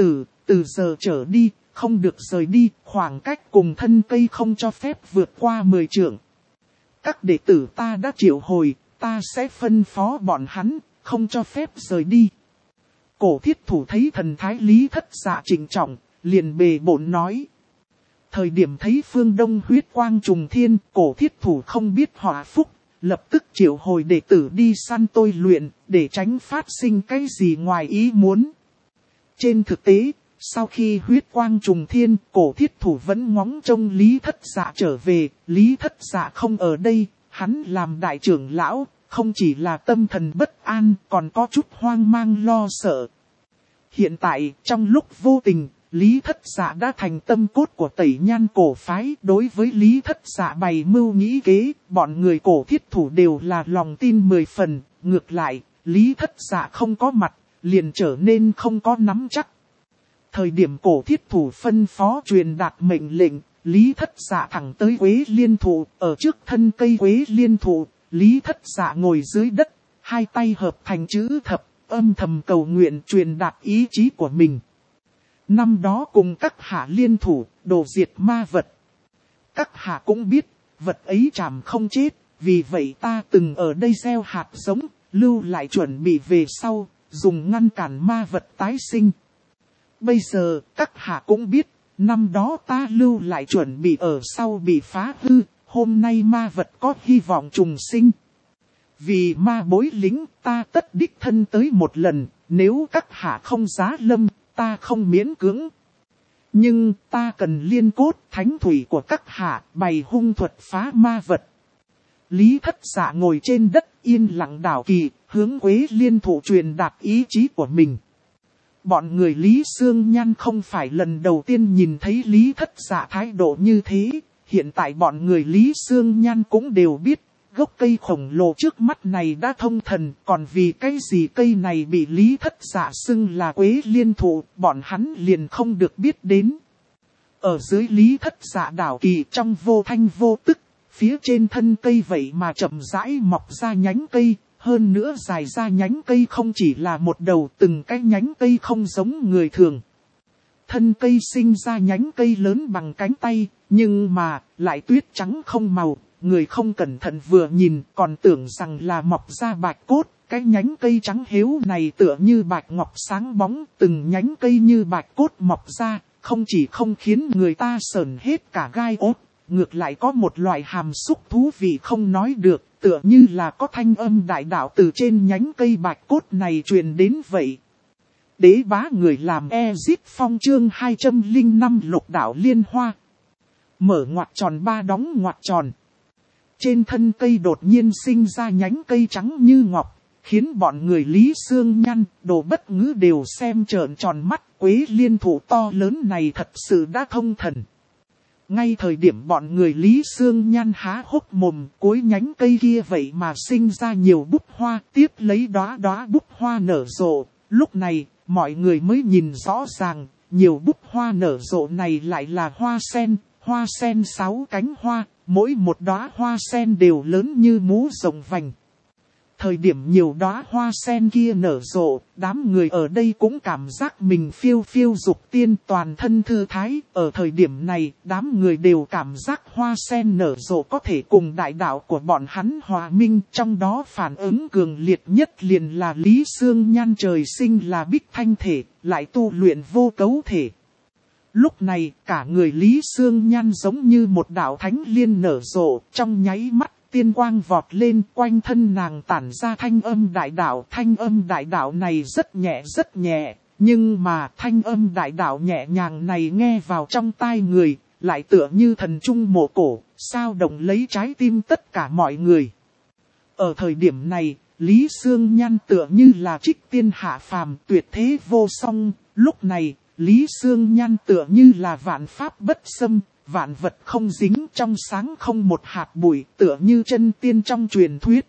từ giờ trở đi, không được rời đi, khoảng cách cùng thân cây không cho phép vượt qua 10 trượng. Các đệ tử ta đã triệu hồi, ta sẽ phân phó bọn hắn, không cho phép rời đi. Cổ thiết thủ thấy thần thái Lý Thất Dạ trịnh trọng, liền bề bộn nói. Thời điểm thấy phương đông huyết quang trùng thiên, cổ thiết thủ không biết họa phúc, lập tức triệu hồi đệ tử đi săn tôi luyện, để tránh phát sinh cái gì ngoài ý muốn. Trên thực tế, sau khi huyết quang trùng thiên, cổ thiết thủ vẫn ngóng trông Lý Thất Dạ trở về, Lý Thất Dạ không ở đây, hắn làm đại trưởng lão, không chỉ là tâm thần bất an, còn có chút hoang mang lo sợ. Hiện tại, trong lúc vô tình, Lý Thất Dạ đã thành tâm cốt của Tẩy Nhan cổ phái. Đối với Lý Thất Dạ bày mưu nghĩ kế, bọn người cổ thiết thủ đều là lòng tin 10 phần. Ngược lại, Lý Thất Dạ không có mặt, liền trở nên không có nắm chắc. Thời điểm cổ thiết thủ phân phó truyền đạt mệnh lệnh, Lý Thất Dạ thẳng tới Quế Liên Thụ. Ở trước thân cây Quế Liên Thụ, Lý Thất Dạ ngồi dưới đất, hai tay hợp thành chữ thập, âm thầm cầu nguyện truyền đạt ý chí của mình. Năm đó cùng các hạ liên thủ, đồ diệt ma vật. Các hạ cũng biết, vật ấy chảm không chết, vì vậy ta từng ở đây gieo hạt giống, lưu lại chuẩn bị về sau, dùng ngăn cản ma vật tái sinh. Bây giờ, các hạ cũng biết, năm đó ta lưu lại chuẩn bị ở sau bị phá hư, hôm nay ma vật có hy vọng trùng sinh. Vì ma bối lính, ta tất đích thân tới một lần, nếu các hạ không giá lâm, ta không miễn cưỡng. Nhưng ta cần liên cốt thánh thủy của các hạ bày hung thuật phá ma vật. Lý Thất Dạ ngồi trên đất yên lặng đảo kỳ, hướng Quế Liên Thụ truyền đạt ý chí của mình. Bọn người Lý Xương Nhan không phải lần đầu tiên nhìn thấy Lý Thất Dạ thái độ như thế. Hiện tại bọn người Lý Xương Nhan cũng đều biết, gốc cây khổng lồ trước mắt này đã thông thần, còn vì cái gì cây này bị Lý Thất Dạ xưng là Quế Liên Thụ, bọn hắn liền không được biết đến. Ở dưới Lý Thất Dạ đảo kỳ trong vô thanh vô tức, phía trên thân cây vậy mà chậm rãi mọc ra nhánh cây, hơn nữa dài ra nhánh cây không chỉ là một đầu, từng cái nhánh cây không giống người thường. Thân cây sinh ra nhánh cây lớn bằng cánh tay, nhưng mà lại tuyết trắng không màu. Người không cẩn thận vừa nhìn còn tưởng rằng là mọc ra bạch cốt. Cái nhánh cây trắng héo này tựa như bạch ngọc sáng bóng, từng nhánh cây như bạch cốt mọc ra, không chỉ không khiến người ta sởn hết cả gai ốt, ngược lại có một loại hàm xúc thú vị không nói được, tựa như là có thanh âm đại đạo từ trên nhánh cây bạch cốt này truyền đến vậy. Đế bá người làm Ezip Phong chương 205 lục đạo liên hoa. Mở ngoặc tròn ba đóng ngoặc tròn. Trên thân cây đột nhiên sinh ra nhánh cây trắng như ngọc, khiến bọn người Lý Xương Nhan, Đồ Bất Ngữ đều xem trợn tròn mắt. Quế Liên Thụ to lớn này thật sự đã thông thần. Ngay thời điểm bọn người Lý Xương Nhan há hốc mồm, cuối nhánh cây kia vậy mà sinh ra nhiều búp hoa, tiếp lấy đóa đóa búp hoa nở rộ. Lúc này, mọi người mới nhìn rõ ràng, nhiều búp hoa nở rộ này lại là hoa sen 6 cánh hoa, mỗi một đóa hoa sen đều lớn như mũ rồng vành. Thời điểm nhiều đóa hoa sen kia nở rộ, đám người ở đây cũng cảm giác mình phiêu phiêu dục tiên, toàn thân thư thái. Ở thời điểm này, đám người đều cảm giác hoa sen nở rộ có thể cùng đại đạo của bọn hắn hòa minh. Trong đó phản ứng cường liệt nhất liền là Lý Xương Nhan trời sinh là bích thanh thể, lại tu luyện vô cấu thể. Lúc này, cả người Lý Xương Nhan giống như một đạo thánh liên nở rộ, trong nháy mắt. Tiên quang vọt lên, quanh thân nàng tản ra thanh âm đại đạo. Thanh âm đại đạo này rất nhẹ, nhưng mà thanh âm đại đạo nhẹ nhàng này nghe vào trong tai người, lại tựa như thần trung mộ cổ, sao động lấy trái tim tất cả mọi người. Ở thời điểm này, Lý Xương Nhan tựa như là trích tiên hạ phàm, tuyệt thế vô song. Lúc này, Lý Xương Nhan tựa như là vạn pháp bất xâm. Vạn vật không dính, trong sáng không một hạt bụi, tựa như chân tiên trong truyền thuyết.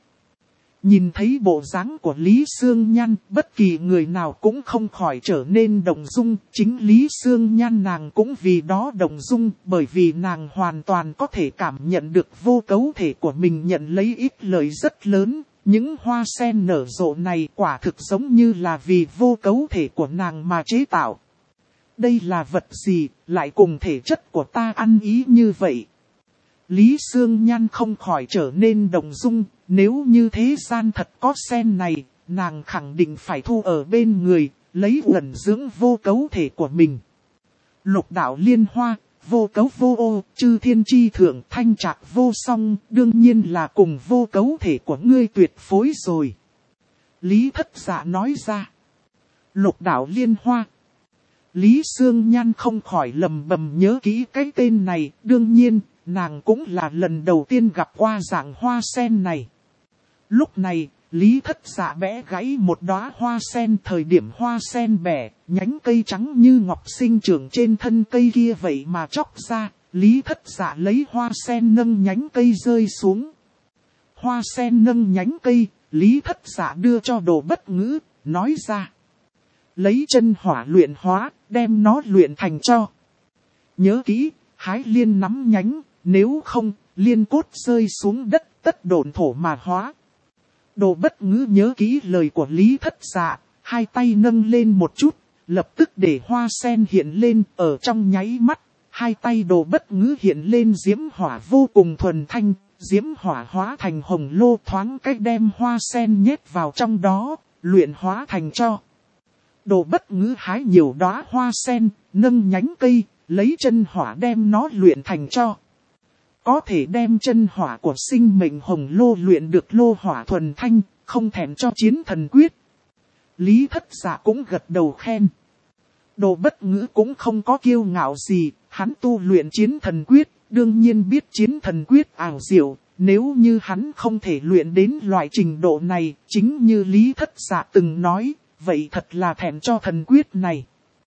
Nhìn thấy bộ dáng của Lý Xương Nhan, bất kỳ người nào cũng không khỏi trở nên động dung. Chính Lý Xương Nhan nàng cũng vì đó động dung, bởi vì nàng hoàn toàn có thể cảm nhận được vô cấu thể của mình nhận lấy ít lợi rất lớn. Những hoa sen nở rộ này quả thực giống như là vì vô cấu thể của nàng mà chế tạo. Đây là vật gì, lại cùng thể chất của ta ăn ý như vậy? Lý Sương Nhan không khỏi trở nên động dung, nếu như thế gian thật có sen này, nàng khẳng định phải thu ở bên người, lấy uẩn dưỡng vô cấu thể của mình. Lục đạo liên hoa, vô cấu vô ô, chư thiên chi thượng thanh trạc vô song, đương nhiên là cùng vô cấu thể của ngươi tuyệt phối rồi. Lý Thất Dạ nói ra. Lục đạo liên hoa. Lý Sương Nhan không khỏi lầm bầm nhớ kỹ cái tên này, đương nhiên, nàng cũng là lần đầu tiên gặp qua dạng hoa sen này. Lúc này, Lý Thất Dạ bẻ gãy một đóa hoa sen, thời điểm hoa sen bẻ, nhánh cây trắng như ngọc sinh trưởng trên thân cây kia vậy mà chóc ra, Lý Thất Dạ lấy hoa sen nâng nhánh cây rơi xuống. Hoa sen nâng nhánh cây, Lý Thất Dạ đưa cho Đồ Bất Ngữ, nói ra. Lấy chân hỏa luyện hóa, đem nó luyện thành cho. Nhớ kỹ, hái liên nắm nhánh, nếu không, liên cốt rơi xuống đất, tất độn thổ mà hóa. Đồ Bất Ngữ nhớ kỹ lời của Lý Thất Dạ, hai tay nâng lên một chút, lập tức để hoa sen hiện lên ở trong nháy mắt. Hai tay Đồ Bất Ngữ hiện lên diễm hỏa vô cùng thuần thanh, diễm hỏa hóa thành hồng lô, thoáng cách đem hoa sen nhét vào trong đó, luyện hóa thành cho. Đồ Bất Ngữ hái nhiều đóa hoa sen, nâng nhánh cây, lấy chân hỏa đem nó luyện thành cho. Có thể đem chân hỏa của sinh mệnh hồng lô luyện được lô hỏa thuần thanh, không thèm cho chiến thần quyết. Lý Thất Dạ cũng gật đầu khen. Đồ Bất Ngữ cũng không có kiêu ngạo gì, hắn tu luyện chiến thần quyết, đương nhiên biết chiến thần quyết ảo diệu, nếu như hắn không thể luyện đến loại trình độ này, chính như Lý Thất Dạ từng nói, vậy thật là thèm cho thần quyết này.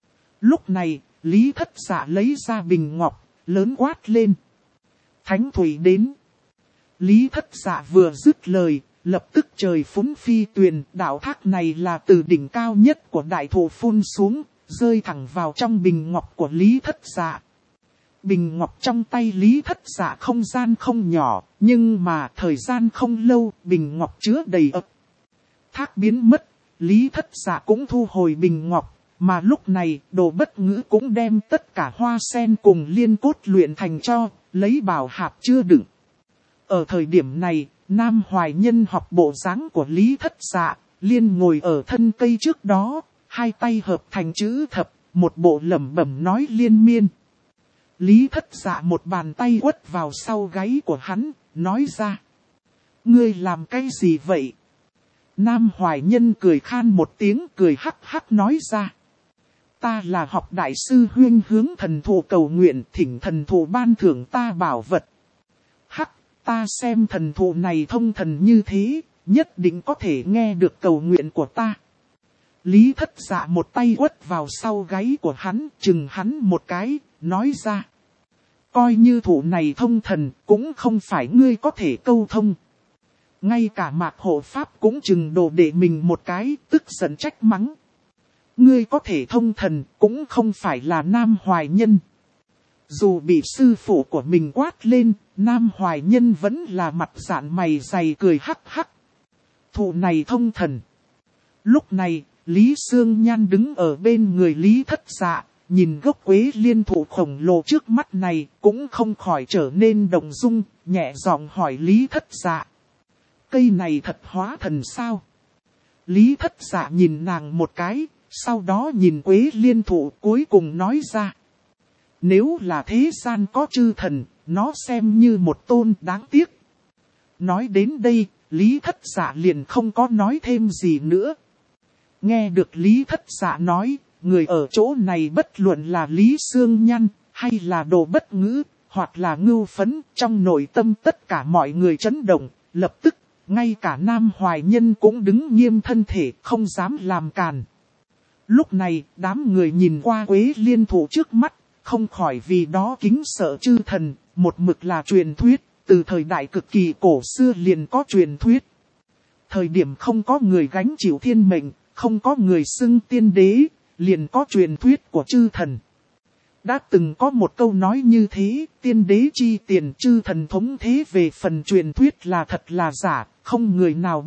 Lúc này, Lý Thất Dạ lấy ra bình ngọc, lớn quát lên. Thánh thủy đến. Lý Thất Dạ vừa dứt lời, lập tức trời phún phi tuyền, đạo thác này là từ đỉnh cao nhất của đại thụ phun xuống, rơi thẳng vào trong bình ngọc của Lý Thất Dạ. Bình ngọc trong tay Lý Thất Dạ không gian không nhỏ, nhưng mà thời gian không lâu, bình ngọc chứa đầy ập. Thác biến mất, Lý Thất Dạ cũng thu hồi bình ngọc, mà lúc này Đồ Bất Ngữ cũng đem tất cả hoa sen cùng liên cốt luyện thành cho, lấy bảo hạp chưa đựng. Ở thời điểm này, Nam Hoài Nhân học bộ dáng của Lý Thất Dạ, liên ngồi ở thân cây trước đó, hai tay hợp thành chữ thập, một bộ lẩm bẩm nói liên miên. Lý Thất Dạ một bàn tay quất vào sau gáy của hắn, nói ra. Ngươi làm cái gì vậy? Nam Hoài Nhân cười khan một tiếng, cười hắc hắc nói ra. Ta là học đại sư huyên hướng thần thụ cầu nguyện, thỉnh thần thụ ban thưởng ta bảo vật. Hắc, ta xem thần thụ này thông thần như thế, nhất định có thể nghe được cầu nguyện của ta. Lý Thất Dạ một tay quất vào sau gáy của hắn, chừng hắn một cái, nói ra. Coi như thụ này thông thần, cũng không phải ngươi có thể câu thông. Ngay cả Mạc Hộ Pháp cũng chừng đồ đệ mình một cái, tức giận trách mắng. Ngươi có thể thông thần, cũng không phải là Nam Hoài Nhân. Dù bị sư phụ của mình quát lên, Nam Hoài Nhân vẫn là mặt dạn mày dày cười hắc hắc. Thụ này thông thần. Lúc này, Lý Sương Nhan đứng ở bên người Lý Thất Dạ, nhìn gốc quế liên thụ khổng lồ trước mắt này, cũng không khỏi trở nên động dung, nhẹ giọng hỏi Lý Thất Dạ. Cây này thật hóa thần sao? Lý Thất Dạ nhìn nàng một cái, sau đó nhìn quế liên thụ cuối cùng nói ra. Nếu là thế gian có chư thần, nó xem như một tôn đáng tiếc. Nói đến đây, Lý Thất Dạ liền không có nói thêm gì nữa. Nghe được Lý Thất Dạ nói, người ở chỗ này bất luận là Lý Sương Nhan, hay là Đồ Bất Ngữ, hoặc là Ngưu Phấn, trong nội tâm tất cả mọi người chấn động, lập tức, ngay cả Nam Hoài Nhân cũng đứng nghiêm thân thể, không dám làm càn. Lúc này, đám người nhìn qua quế liên thụ trước mắt, không khỏi vì đó kính sợ chư thần, một mực là truyền thuyết, từ thời đại cực kỳ cổ xưa liền có truyền thuyết. Thời điểm không có người gánh chịu thiên mệnh, không có người xưng tiên đế, liền có truyền thuyết của chư thần. Đã từng có một câu nói như thế, tiên đế chi tiền chư thần thống thế, về phần truyền thuyết là thật là giả, không người nào biết,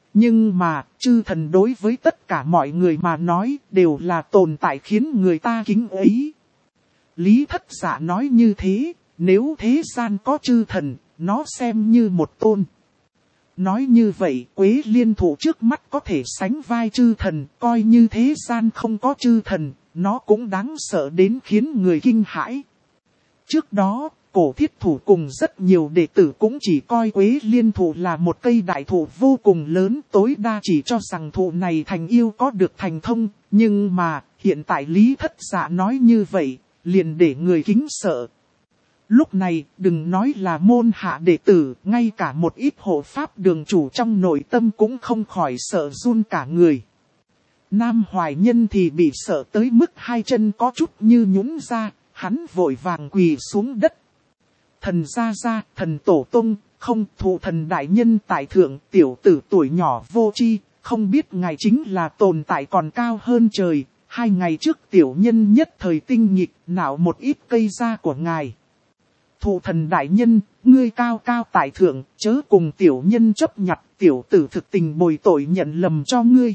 Nhưng mà, chư thần đối với tất cả mọi người mà nói đều là tồn tại khiến người ta kính ấy. Lý Thất Dạ nói như thế, nếu thế gian có chư thần, nó xem như một tôn. Nói như vậy, Quế Liên Thụ trước mắt có thể sánh vai chư thần, coi như thế gian không có chư thần, nó cũng đáng sợ đến khiến người kinh hãi. Trước đó, Cổ Thiết Thủ cùng rất nhiều đệ tử cũng chỉ coi Quế Liên Thụ là một cây đại thụ vô cùng lớn, tối đa chỉ cho rằng thụ này thành yêu có được thành thông, nhưng mà, hiện tại Lý Thất Dạ nói như vậy, liền để người kính sợ. Lúc này, đừng nói là môn hạ đệ tử, ngay cả một ít hộ pháp đường chủ trong nội tâm cũng không khỏi sợ run cả người. Nam Hoài Nhân thì bị sợ tới mức hai chân có chút như nhũn ra, hắn vội vàng quỳ xuống đất. Thần gia gia, thần tổ tông, không, thụ thần đại nhân tại thượng, tiểu tử tuổi nhỏ vô tri, không biết ngài chính là tồn tại còn cao hơn trời. 2 ngày trước tiểu nhân nhất thời tinh nghịch, nạo một ít cây da của ngài. Thụ thần đại nhân, ngươi cao cao tại thượng, chớ cùng tiểu nhân chấp nhặt, tiểu tử thực tình bồi tội nhận lầm cho ngươi.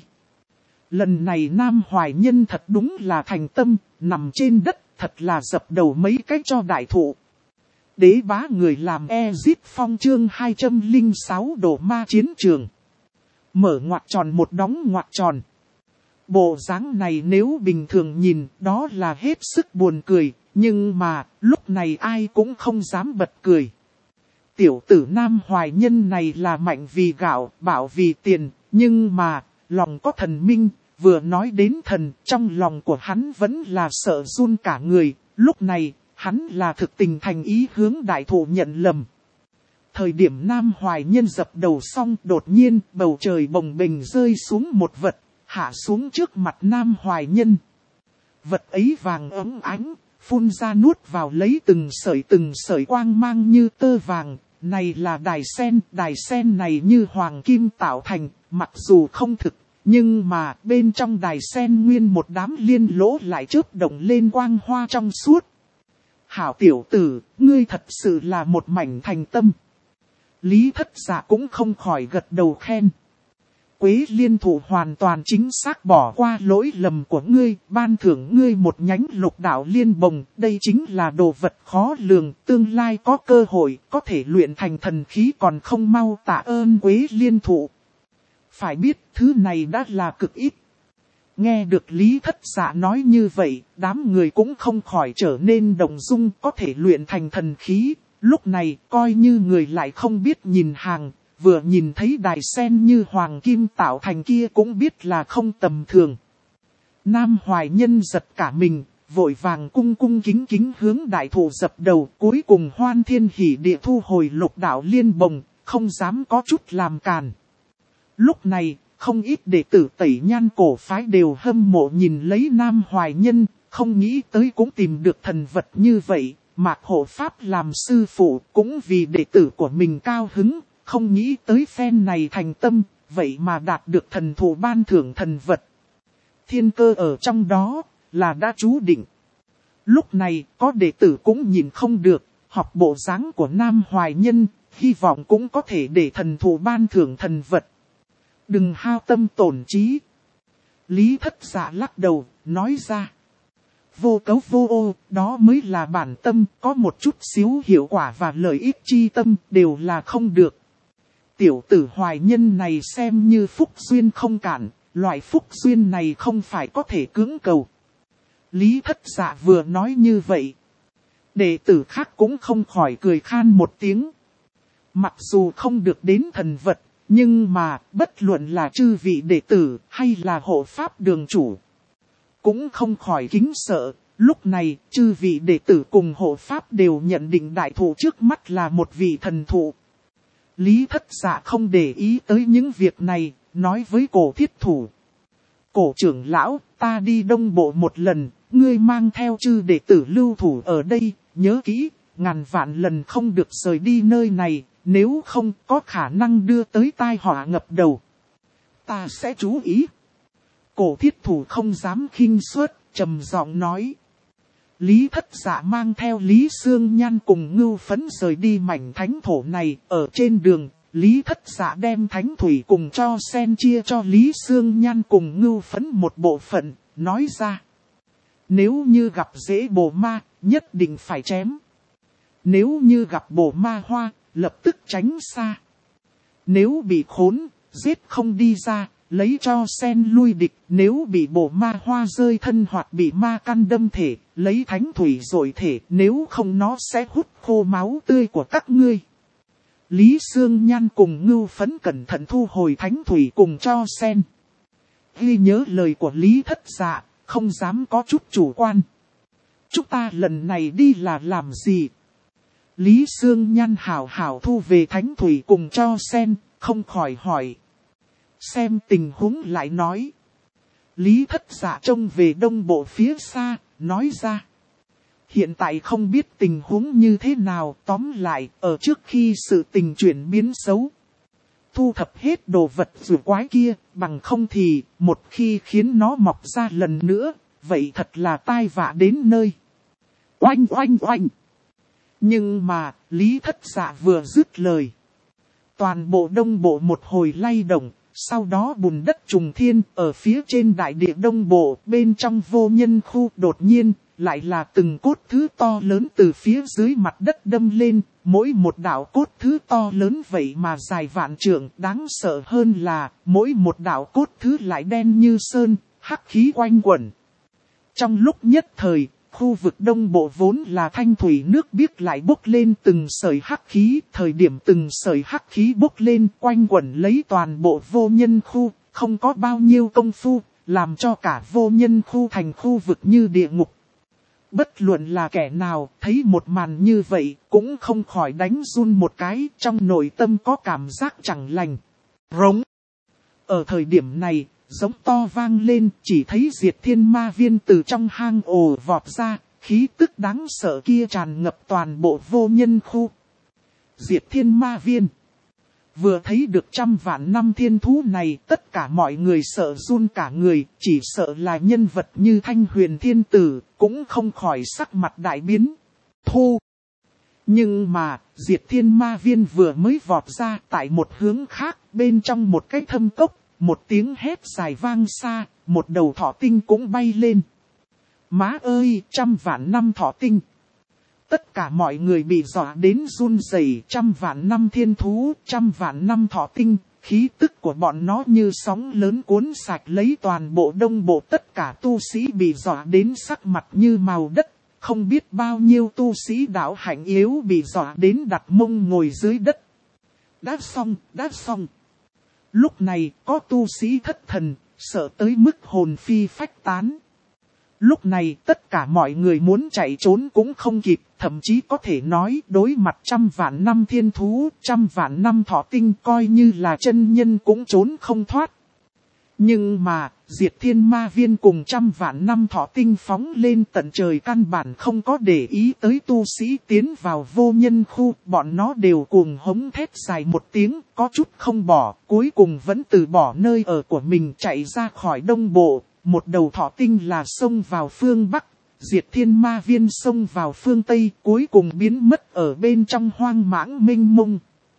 Lần này Nam Hoài Nhân thật đúng là thành tâm, nằm trên đất, thật là dập đầu mấy cách cho đại thụ. Đế bá người làm Ezit Phong chương 206 đổ ma chiến trường. Mở ngoặc tròn một đóng ngoặc tròn. Bộ dáng này nếu bình thường nhìn, đó là hết sức buồn cười, nhưng mà, lúc này ai cũng không dám bật cười. Tiểu tử Nam Hoài Nhân này là mạnh vì gạo, bảo vì tiền, nhưng mà, lòng có thần minh, vừa nói đến thần, trong lòng của hắn vẫn là sợ run cả người, lúc này, hắn là thực tình thành ý hướng đại thụ nhận lầm. Thời điểm Nam Hoài Nhân dập đầu xong, đột nhiên, bầu trời bồng bềnh rơi xuống một vật, hạ xuống trước mặt Nam Hoài Nhân. Vật ấy vàng óng ánh, phun ra nuốt vào lấy từng sợi quang mang như tơ vàng. Này là đài sen này như hoàng kim tạo thành, mặc dù không thực, nhưng mà bên trong đài sen nguyên một đám liên lỗ lại chớp động lên quang hoa trong suốt. Hảo tiểu tử, ngươi thật sự là một mảnh thành tâm. Lý Thất Dạ cũng không khỏi gật đầu khen. Quế Liên Thụ hoàn toàn chính xác bỏ qua lỗi lầm của ngươi, ban thưởng ngươi một nhánh lục đạo liên bồng, đây chính là đồ vật khó lường, tương lai có cơ hội, có thể luyện thành thần khí còn không mau tạ ơn Quế Liên Thụ. Phải biết, thứ này đã là cực ít. Nghe được Lý Thất Dạ nói như vậy, đám người cũng không khỏi trở nên động dung, có thể luyện thành thần khí, lúc này coi như người lại không biết nhìn hàng. Vừa nhìn thấy đài sen như hoàng kim tạo thành kia cũng biết là không tầm thường. Nam Hoài Nhân giật cả mình, vội vàng cung kính hướng đại thụ dập đầu, cuối cùng hoan thiên hỉ địa thu hồi lục đạo liên bồng, không dám có chút làm càn. Lúc này, không ít đệ tử Tẩy Nhan cổ phái đều hâm mộ nhìn lấy Nam Hoài Nhân, không nghĩ tới cũng tìm được thần vật như vậy, Mạc Hộ Pháp làm sư phụ cũng vì đệ tử của mình cao hứng. Không nghĩ tới phen này thành tâm, vậy mà đạt được thần thụ ban thưởng thần vật. Thiên cơ ở trong đó, là đã chú định. Lúc này, có đệ tử cũng nhìn không được, học bộ dáng của Nam Hoài Nhân, hy vọng cũng có thể để thần thụ ban thưởng thần vật. Đừng hao tâm tổn trí. Lý Thất Dạ lắc đầu, nói ra. Vô cấu vô ô, đó mới là bản tâm, có một chút xíu hiệu quả và lợi ích chi tâm, đều là không được. Tiểu tử Hoài Nhân này xem như phúc duyên không cản, loại phúc duyên này không phải có thể cưỡng cầu. Lý Thất Dạ vừa nói như vậy. Đệ tử khác cũng không khỏi cười khan một tiếng. Mặc dù không được đến thần vật, nhưng mà bất luận là chư vị đệ tử hay là hộ pháp đường chủ, cũng không khỏi kính sợ. Lúc này, chư vị đệ tử cùng hộ pháp đều nhận định đại thụ trước mắt là một vị thần thụ. Lý Thất Dạ không để ý tới những việc này, nói với Cổ Thiết Thủ. Cổ trưởng lão, ta đi Đông Bộ một lần, ngươi mang theo chư đệ tử lưu thủ ở đây, nhớ kỹ, ngàn vạn lần không được rời đi nơi này, nếu không có khả năng đưa tới tai họa ngập đầu. Ta sẽ chú ý. Cổ Thiết Thủ không dám khinh suất, trầm giọng nói. Lý Thất Dạ mang theo Lý Sương Nhan cùng Ngưu Phấn rời đi mảnh thánh thổ này, ở trên đường, Lý Thất Dạ đem thánh thủy cùng cho sen chia cho Lý Xương Nhan cùng Ngưu Phấn một bộ phận, nói ra. Nếu như gặp dễ bổ ma, nhất định phải chém. Nếu như gặp bổ ma hoa, lập tức tránh xa. Nếu bị khốn, giết không đi ra, lấy cho sen lui địch. Nếu bị bổ ma hoa rơi thân hoặc bị ma căn đâm thể, lấy thánh thủy rồi thể. Nếu không nó sẽ hút khô máu tươi của các ngươi. Lý Xương Nhan cùng Ngưu Phấn cẩn thận thu hồi thánh thủy cùng cho sen. Ghi nhớ lời của Lý Thất Dạ, không dám có chút chủ quan. Chúng ta lần này đi là làm gì? Lý Xương Nhan hảo hảo thu về thánh thủy cùng cho sen, không khỏi hỏi. Xem tình huống lại nói. Lý Thất Dạ trông về đông bộ phía xa, nói ra. Hiện tại không biết tình huống như thế nào, tóm lại, ở trước khi sự tình chuyển biến xấu. Thu thập hết đồ vật rùa quái kia, bằng không thì, một khi khiến nó mọc ra lần nữa, vậy thật là tai vạ đến nơi. Oanh oanh oanh! Nhưng mà, Lý Thất Dạ vừa dứt lời. Toàn bộ đông bộ một hồi lay động, sau đó bùn đất trùng thiên, ở phía trên đại địa đông bộ, bên trong vô nhân khu đột nhiên, lại là từng cốt thứ to lớn từ phía dưới mặt đất đâm lên, mỗi một đạo cốt thứ to lớn vậy mà dài vạn trượng, đáng sợ hơn là, mỗi một đạo cốt thứ lại đen như sơn, hắc khí quanh quẩn. Trong lúc nhất thời, khu vực đông bộ vốn là thanh thủy nước biếc lại bốc lên từng sợi hắc khí, thời điểm từng sợi hắc khí bốc lên quanh quẩn lấy toàn bộ vô nhân khu, không có bao nhiêu công phu, làm cho cả vô nhân khu thành khu vực như địa ngục. Bất luận là kẻ nào thấy một màn như vậy cũng không khỏi đánh run một cái, trong nội tâm có cảm giác chẳng lành. Rống. Ở thời điểm này, giống to vang lên, chỉ thấy Diệt Thiên Ma Viên từ trong hang ổ vọt ra, khí tức đáng sợ kia tràn ngập toàn bộ vô nhân khu. Diệt Thiên Ma Viên. Vừa thấy được 100 vạn năm thiên thú này, tất cả mọi người sợ run cả người, chỉ sợ là nhân vật như Thanh Huyền Thiên Tử, cũng không khỏi sắc mặt đại biến. Thu! Nhưng mà, Diệt Thiên Ma Viên vừa mới vọt ra tại một hướng khác, bên trong một cái thâm cốc, một tiếng hét dài vang xa, một đầu thỏ tinh cũng bay lên. Má ơi, 100 vạn năm thỏ tinh! Tất cả mọi người bị dọa đến run rẩy, 100 vạn năm thiên thú, 100 vạn năm thỏ tinh, khí tức của bọn nó như sóng lớn cuốn sạch lấy toàn bộ đông bộ, tất cả tu sĩ bị dọa đến sắc mặt như màu đất, không biết bao nhiêu tu sĩ đạo hạnh yếu bị dọa đến đặt mông ngồi dưới đất. Đã xong, đã xong. Lúc này có tu sĩ thất thần, sợ tới mức hồn phi phách tán. Lúc này tất cả mọi người muốn chạy trốn cũng không kịp, thậm chí có thể nói đối mặt 100 vạn năm thiên thú, 100 vạn năm thỏ tinh coi như là chân nhân cũng trốn không thoát. Nhưng mà, Diệt Thiên Ma Viên cùng 100 vạn năm thỏ tinh phóng lên tận trời căn bản không có để ý tới tu sĩ tiến vào vô nhân khu, bọn nó đều cuồng hống thét dài một tiếng, có chút không bỏ, cuối cùng vẫn từ bỏ nơi ở của mình chạy ra khỏi đông bộ. Một đầu thỏ tinh là xông vào phương Bắc, Diệt Thiên Ma Viên xông vào phương Tây, cuối cùng biến mất ở bên trong hoang mãng mênh mông.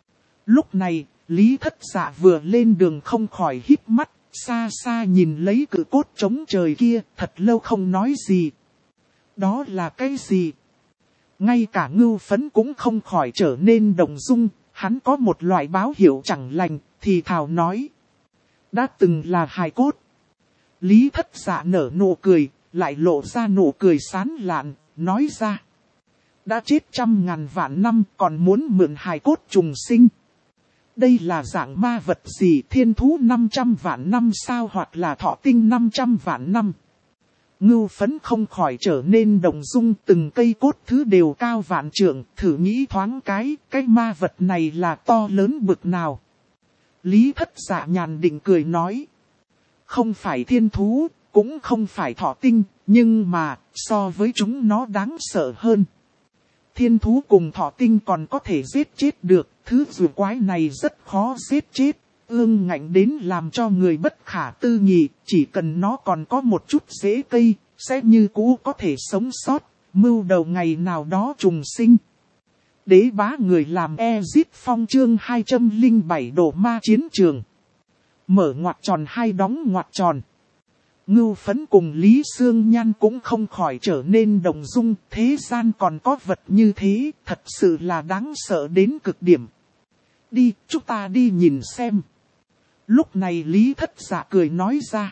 Lúc này, Lý Thất Dạ vừa lên đường không khỏi híp mắt, xa xa nhìn lấy cự cốt chống trời kia, thật lâu không nói gì. Đó là cái gì? Ngay cả Ngưu Phấn cũng không khỏi trở nên động dung, hắn có một loại báo hiệu chẳng lành, thì thào nói. Đã từng là hài cốt. Lý Thất Dạ nở nụ cười, lại lộ ra nụ cười sán lạn, nói ra. Đã chết 100.000 vạn năm còn muốn mượn hài cốt trùng sinh. Đây là dạng ma vật gì, thiên thú 500 vạn năm sao, hoặc là thỏ tinh 500 vạn năm. Ngưu Phấn không khỏi trở nên động dung, từng cây cốt thứ đều cao vạn trượng, thử nghĩ thoáng cái ma vật này là to lớn bực nào. Lý Thất Dạ nhàn định cười nói. Không phải thiên thú, cũng không phải thỏ tinh, nhưng mà, so với chúng nó đáng sợ hơn. Thiên thú cùng thỏ tinh còn có thể giết chết được, thứ rùa quái này rất khó giết chết, ương ngạnh đến làm cho người bất khả tư nghị, chỉ cần nó còn có một chút rễ cây, sẽ như cũ có thể sống sót, mưu đầu ngày nào đó trùng sinh. Đế bá người làm Ezit Phong chương 207 đổ ma chiến trường. Mở ngoặc tròn hai đóng ngoặc tròn. Ngưu Phấn cùng Lý Sương Nhan cũng không khỏi trở nên động dung. Thế gian còn có vật như thế, thật sự là đáng sợ đến cực điểm. Đi, chúng ta đi nhìn xem. Lúc này Lý Thất Dạ cười nói ra.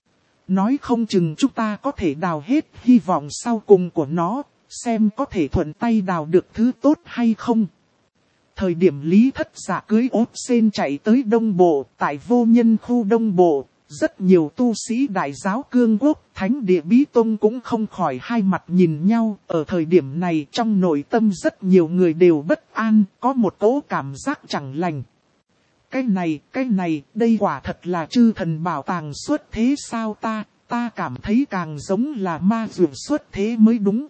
Nói không chừng chúng ta có thể đào hết hy vọng sau cùng của nó, xem có thể thuận tay đào được thứ tốt hay không. Thời điểm Lý Thất Dạ cưới ốt sen chạy tới Đông Bộ, tại vô nhân khu Đông Bộ, rất nhiều tu sĩ Đại giáo Cương Quốc, Thánh Địa Bí Tông cũng không khỏi hai mặt nhìn nhau. Ở thời điểm này trong nội tâm rất nhiều người đều bất an, có một cỗ cảm giác chẳng lành. Cái này, đây quả thật là chư thần bảo tàng xuất thế sao ta cảm thấy càng giống là ma dược xuất thế mới đúng.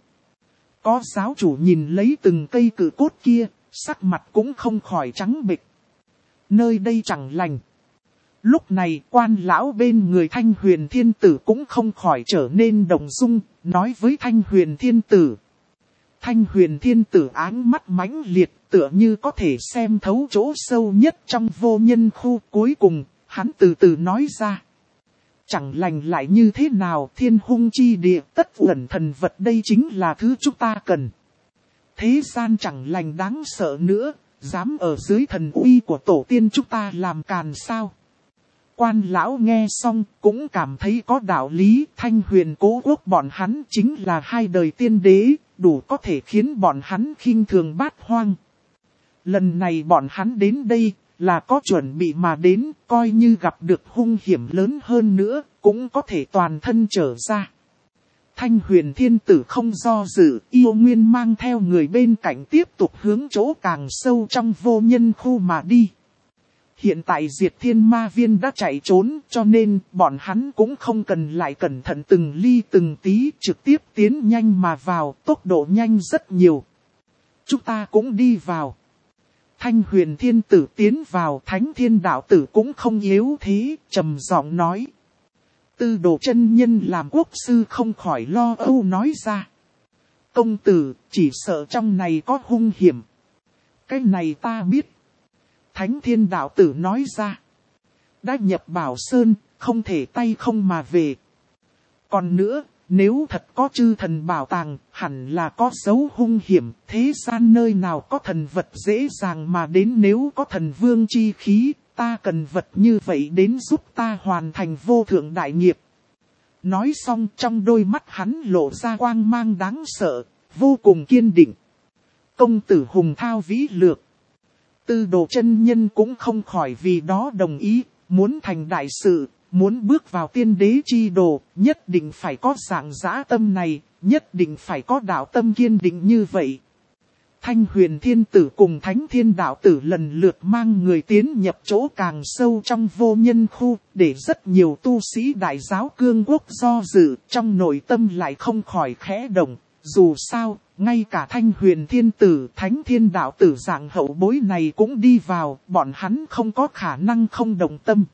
Có giáo chủ nhìn lấy từng cây cử cốt kia, sắc mặt cũng không khỏi trắng bệch. Nơi đây chẳng lành. Lúc này quan lão bên người Thanh Huyền Thiên Tử cũng không khỏi trở nên động dung, nói với Thanh Huyền Thiên Tử. Thanh Huyền Thiên Tử áng mắt mãnh liệt, tựa như có thể xem thấu chỗ sâu nhất trong vô nhân khu. Cuối cùng, hắn từ từ nói ra. Chẳng lành lại như thế nào, thiên hung chi địa, tất uẩn thần vật đây chính là thứ chúng ta cần. Thế gian chẳng lành đáng sợ nữa, dám ở dưới thần uy của tổ tiên chúng ta làm càn sao. Quan lão nghe xong cũng cảm thấy có đạo lý. Thanh Huyền Cố Quốc bọn hắn chính là hai đời tiên đế, đủ có thể khiến bọn hắn khinh thường bát hoang. Lần này bọn hắn đến đây là có chuẩn bị mà đến, coi như gặp được hung hiểm lớn hơn nữa, cũng có thể toàn thân trở ra. Thanh Huyền Thiên Tử không do dự, yêu nguyên mang theo người bên cạnh tiếp tục hướng chỗ càng sâu trong vô nhân khu mà đi. Hiện tại Diệt Thiên Ma Viên đã chạy trốn, cho nên bọn hắn cũng không cần lại cẩn thận từng ly từng tí, trực tiếp tiến nhanh mà vào, tốc độ nhanh rất nhiều. Chúng ta cũng đi vào. Thanh Huyền Thiên Tử tiến vào, Thánh Thiên Đạo Tử cũng không yếu thế, trầm giọng nói. Tư Đồ chân nhân làm quốc sư không khỏi lo âu nói ra. Công tử, chỉ sợ trong này có hung hiểm. Cái này ta biết. Thánh Thiên Đạo Tử nói ra. Đã nhập Bảo Sơn, không thể tay không mà về. Còn nữa, nếu thật có chư thần bảo tàng, hẳn là có dấu hung hiểm. Thế gian nơi nào có thần vật dễ dàng mà đến, nếu có thần vương chi khí, ta cần vật như vậy đến giúp ta hoàn thành vô thượng đại nghiệp. Nói xong trong đôi mắt hắn lộ ra quang mang đáng sợ, vô cùng kiên định. Công tử hùng thao vĩ lược. Tư Đồ chân nhân cũng không khỏi vì đó đồng ý, muốn thành đại sự, muốn bước vào tiên đế chi đồ, nhất định phải có dạng dã tâm này, nhất định phải có đạo tâm kiên định như vậy. Thanh Huyền Thiên Tử cùng Thánh Thiên Đạo Tử lần lượt mang người tiến nhập chỗ càng sâu trong vô nhân khu, để rất nhiều tu sĩ Đại giáo Cương Quốc do dự, trong nội tâm lại không khỏi khẽ động. Dù sao, ngay cả Thanh Huyền Thiên Tử, Thánh Thiên Đạo Tử dạng hậu bối này cũng đi vào, bọn hắn không có khả năng không động tâm.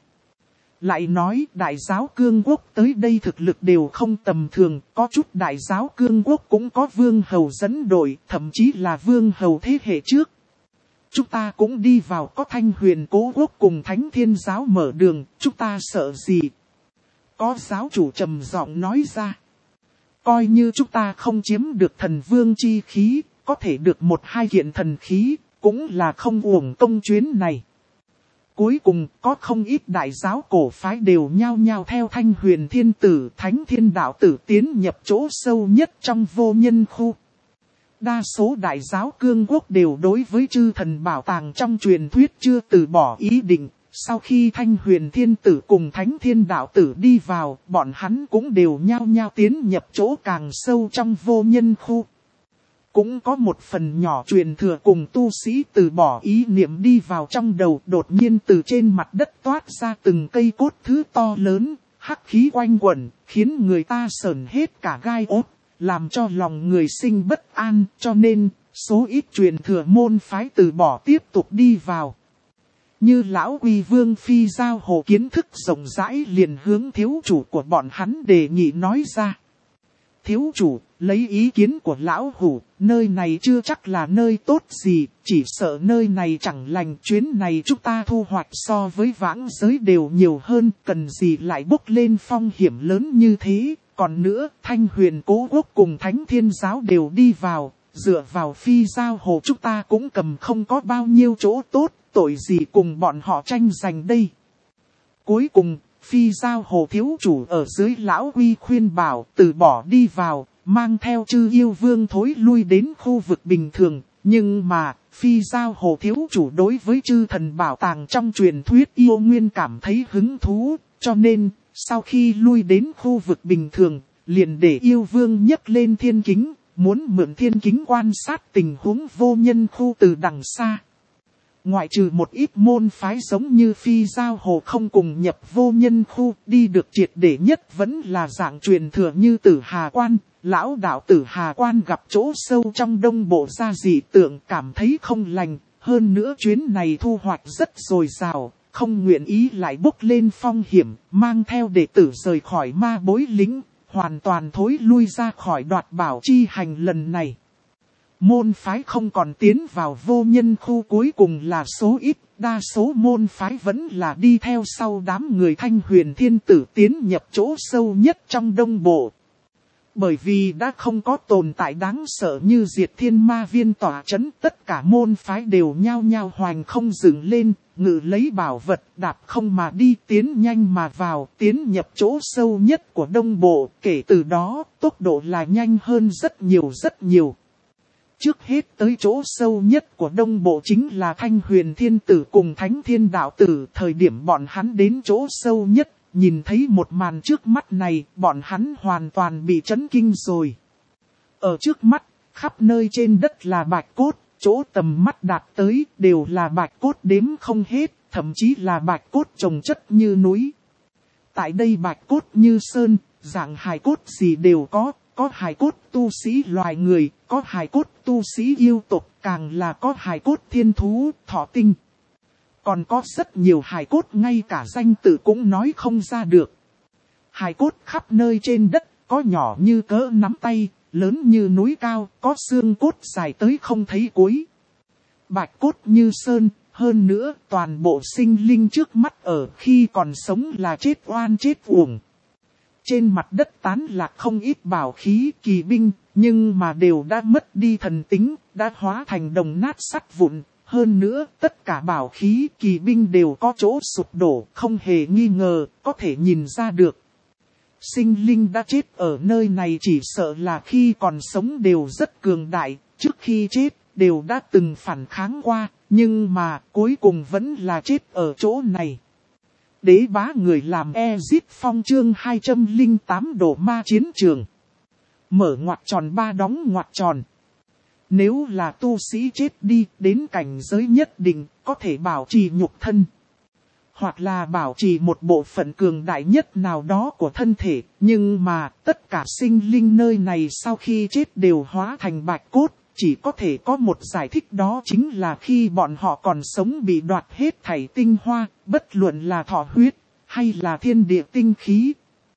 Lại nói Đại giáo Cương Quốc tới đây thực lực đều không tầm thường, có chút Đại giáo Cương Quốc cũng có vương hầu dẫn đội, thậm chí là vương hầu thế hệ trước. Chúng ta cũng đi vào, có Thanh Huyền Cố Quốc cùng Thánh Thiên Giáo mở đường, chúng ta sợ gì? Có giáo chủ trầm giọng nói ra. Coi như chúng ta không chiếm được thần vương chi khí, có thể được một hai kiện thần khí, cũng là không uổng công chuyến này. Cuối cùng có không ít đại giáo cổ phái đều nhao nhao theo Thanh Huyền Thiên Tử, Thánh Thiên Đạo Tử tiến nhập chỗ sâu nhất trong vô nhân khu. Đa số đại giáo Cương Quốc đều đối với chư thần bảo tàng trong truyền thuyết chưa từ bỏ ý định. Sau khi Thanh Huyền Thiên Tử cùng Thánh Thiên Đạo Tử đi vào, bọn hắn cũng đều nhao nhao tiến nhập chỗ càng sâu trong vô nhân khu. Cũng có một phần nhỏ truyền thừa cùng tu sĩ từ bỏ ý niệm đi vào trong đầu, đột nhiên từ trên mặt đất toát ra từng cây cốt thứ to lớn, hắc khí quanh quẩn, khiến người ta sởn hết cả gai ốt, làm cho lòng người sinh bất an, cho nên số ít truyền thừa môn phái từ bỏ tiếp tục đi vào. Như lão Quy Vương Phi giao hồ kiến thức rộng rãi liền hướng thiếu chủ của bọn hắn đề nghị nói ra. thiếu chủ, lấy ý kiến của lão hủ, nơi này chưa chắc là nơi tốt gì, chỉ sợ nơi này chẳng lành. Chuyến này chúng ta thu hoạch so với vãng giới đều nhiều hơn, cần gì lại bốc lên phong hiểm lớn như thế. Còn nữa, Thanh Huyền Cố Quốc cùng Thánh Thiên Giáo đều đi vào, dựa vào phi giao hồ chúng ta cũng cầm không có bao nhiêu chỗ tốt, tội gì cùng bọn họ tranh giành đây. Cuối cùng, phi giao hồ thiếu chủ ở dưới lão uy khuyên bảo từ bỏ đi vào, mang theo chư yêu vương thối lui đến khu vực bình thường. Nhưng mà, phi giao hồ thiếu chủ đối với chư thần bảo tàng trong truyền thuyết yêu nguyên cảm thấy hứng thú, cho nên, sau khi lui đến khu vực bình thường, liền để yêu vương nhấc lên thiên kính, muốn mượn thiên kính quan sát tình huống vô nhân khu từ đằng xa. Ngoại trừ một ít môn phái giống như phi giao hồ không cùng nhập vô nhân khu, đi được triệt để nhất vẫn là dạng truyền thừa như Tử Hà Quan. Lão đạo Tử Hà Quan gặp chỗ sâu trong đông bộ ra dị tượng, cảm thấy không lành, hơn nữa chuyến này thu hoạch rất dồi dào, không nguyện ý lại bốc lên phong hiểm, mang theo đệ tử rời khỏi ma bối lĩnh, hoàn toàn thối lui ra khỏi đoạt bảo chi hành lần này. Môn phái không còn tiến vào vô nhân khu cuối cùng là số ít, đa số môn phái vẫn là đi theo sau đám người Thanh Huyền Thiên Tử tiến nhập chỗ sâu nhất trong đông bộ. Bởi vì đã không có tồn tại đáng sợ như Diệt Thiên Ma Viên tỏa chấn, tất cả môn phái đều nhao nhao hoành không dừng lên, ngự lấy bảo vật, đạp không mà đi, tiến nhanh mà vào, tiến nhập chỗ sâu nhất của đông bộ. Kể từ đó, tốc độ là nhanh hơn rất nhiều. Trước hết tới chỗ sâu nhất của đông bộ chính là Thanh Huyền Thiên Tử cùng Thánh Thiên Đạo Tử. Thời điểm bọn hắn đến chỗ sâu nhất, nhìn thấy một màn trước mắt này, bọn hắn hoàn toàn bị chấn kinh rồi. Ở trước mắt, khắp nơi trên đất là bạch cốt, chỗ tầm mắt đạt tới đều là bạch cốt đếm không hết, thậm chí là bạch cốt chồng chất như núi. Tại đây bạch cốt như sơn, dạng hài cốt gì đều có hài cốt tu sĩ loài người, có hài cốt tu sĩ yêu tộc, càng là có hài cốt thiên thú, thỏ tinh. Còn có rất nhiều hài cốt ngay cả danh tự cũng nói không ra được. Hài cốt khắp nơi trên đất, có nhỏ như cỡ nắm tay, lớn như núi cao, có xương cốt dài tới không thấy cuối. Bạch cốt như sơn, hơn nữa toàn bộ sinh linh trước mắt ở khi còn sống là chết oan chết uổng. Trên mặt đất tán lạc không ít bảo khí kỳ binh, nhưng mà đều đã mất đi thần tính, đã hóa thành đồng nát sắt vụn. Hơn nữa, tất cả bảo khí kỳ binh đều có chỗ sụp đổ, không hề nghi ngờ, có thể nhìn ra được. Sinh linh đã chết ở nơi này chỉ sợ là khi còn sống đều rất cường đại, trước khi chết đều đã từng phản kháng qua, nhưng mà cuối cùng vẫn là chết ở chỗ này. Đế bá người làm Ezip Phong chương 208 đổ ma chiến trường. Mở ngoặc tròn ba đóng ngoặc tròn. Nếu là tu sĩ chết đi đến cảnh giới nhất định có thể bảo trì nhục thân. Hoặc là bảo trì một bộ phận cường đại nhất nào đó của thân thể. Nhưng mà tất cả sinh linh nơi này sau khi chết đều hóa thành bạch cốt. Chỉ có thể có một giải thích, đó chính là khi bọn họ còn sống bị đoạt hết thảy tinh hoa, bất luận là thọ huyết hay là thiên địa tinh khí.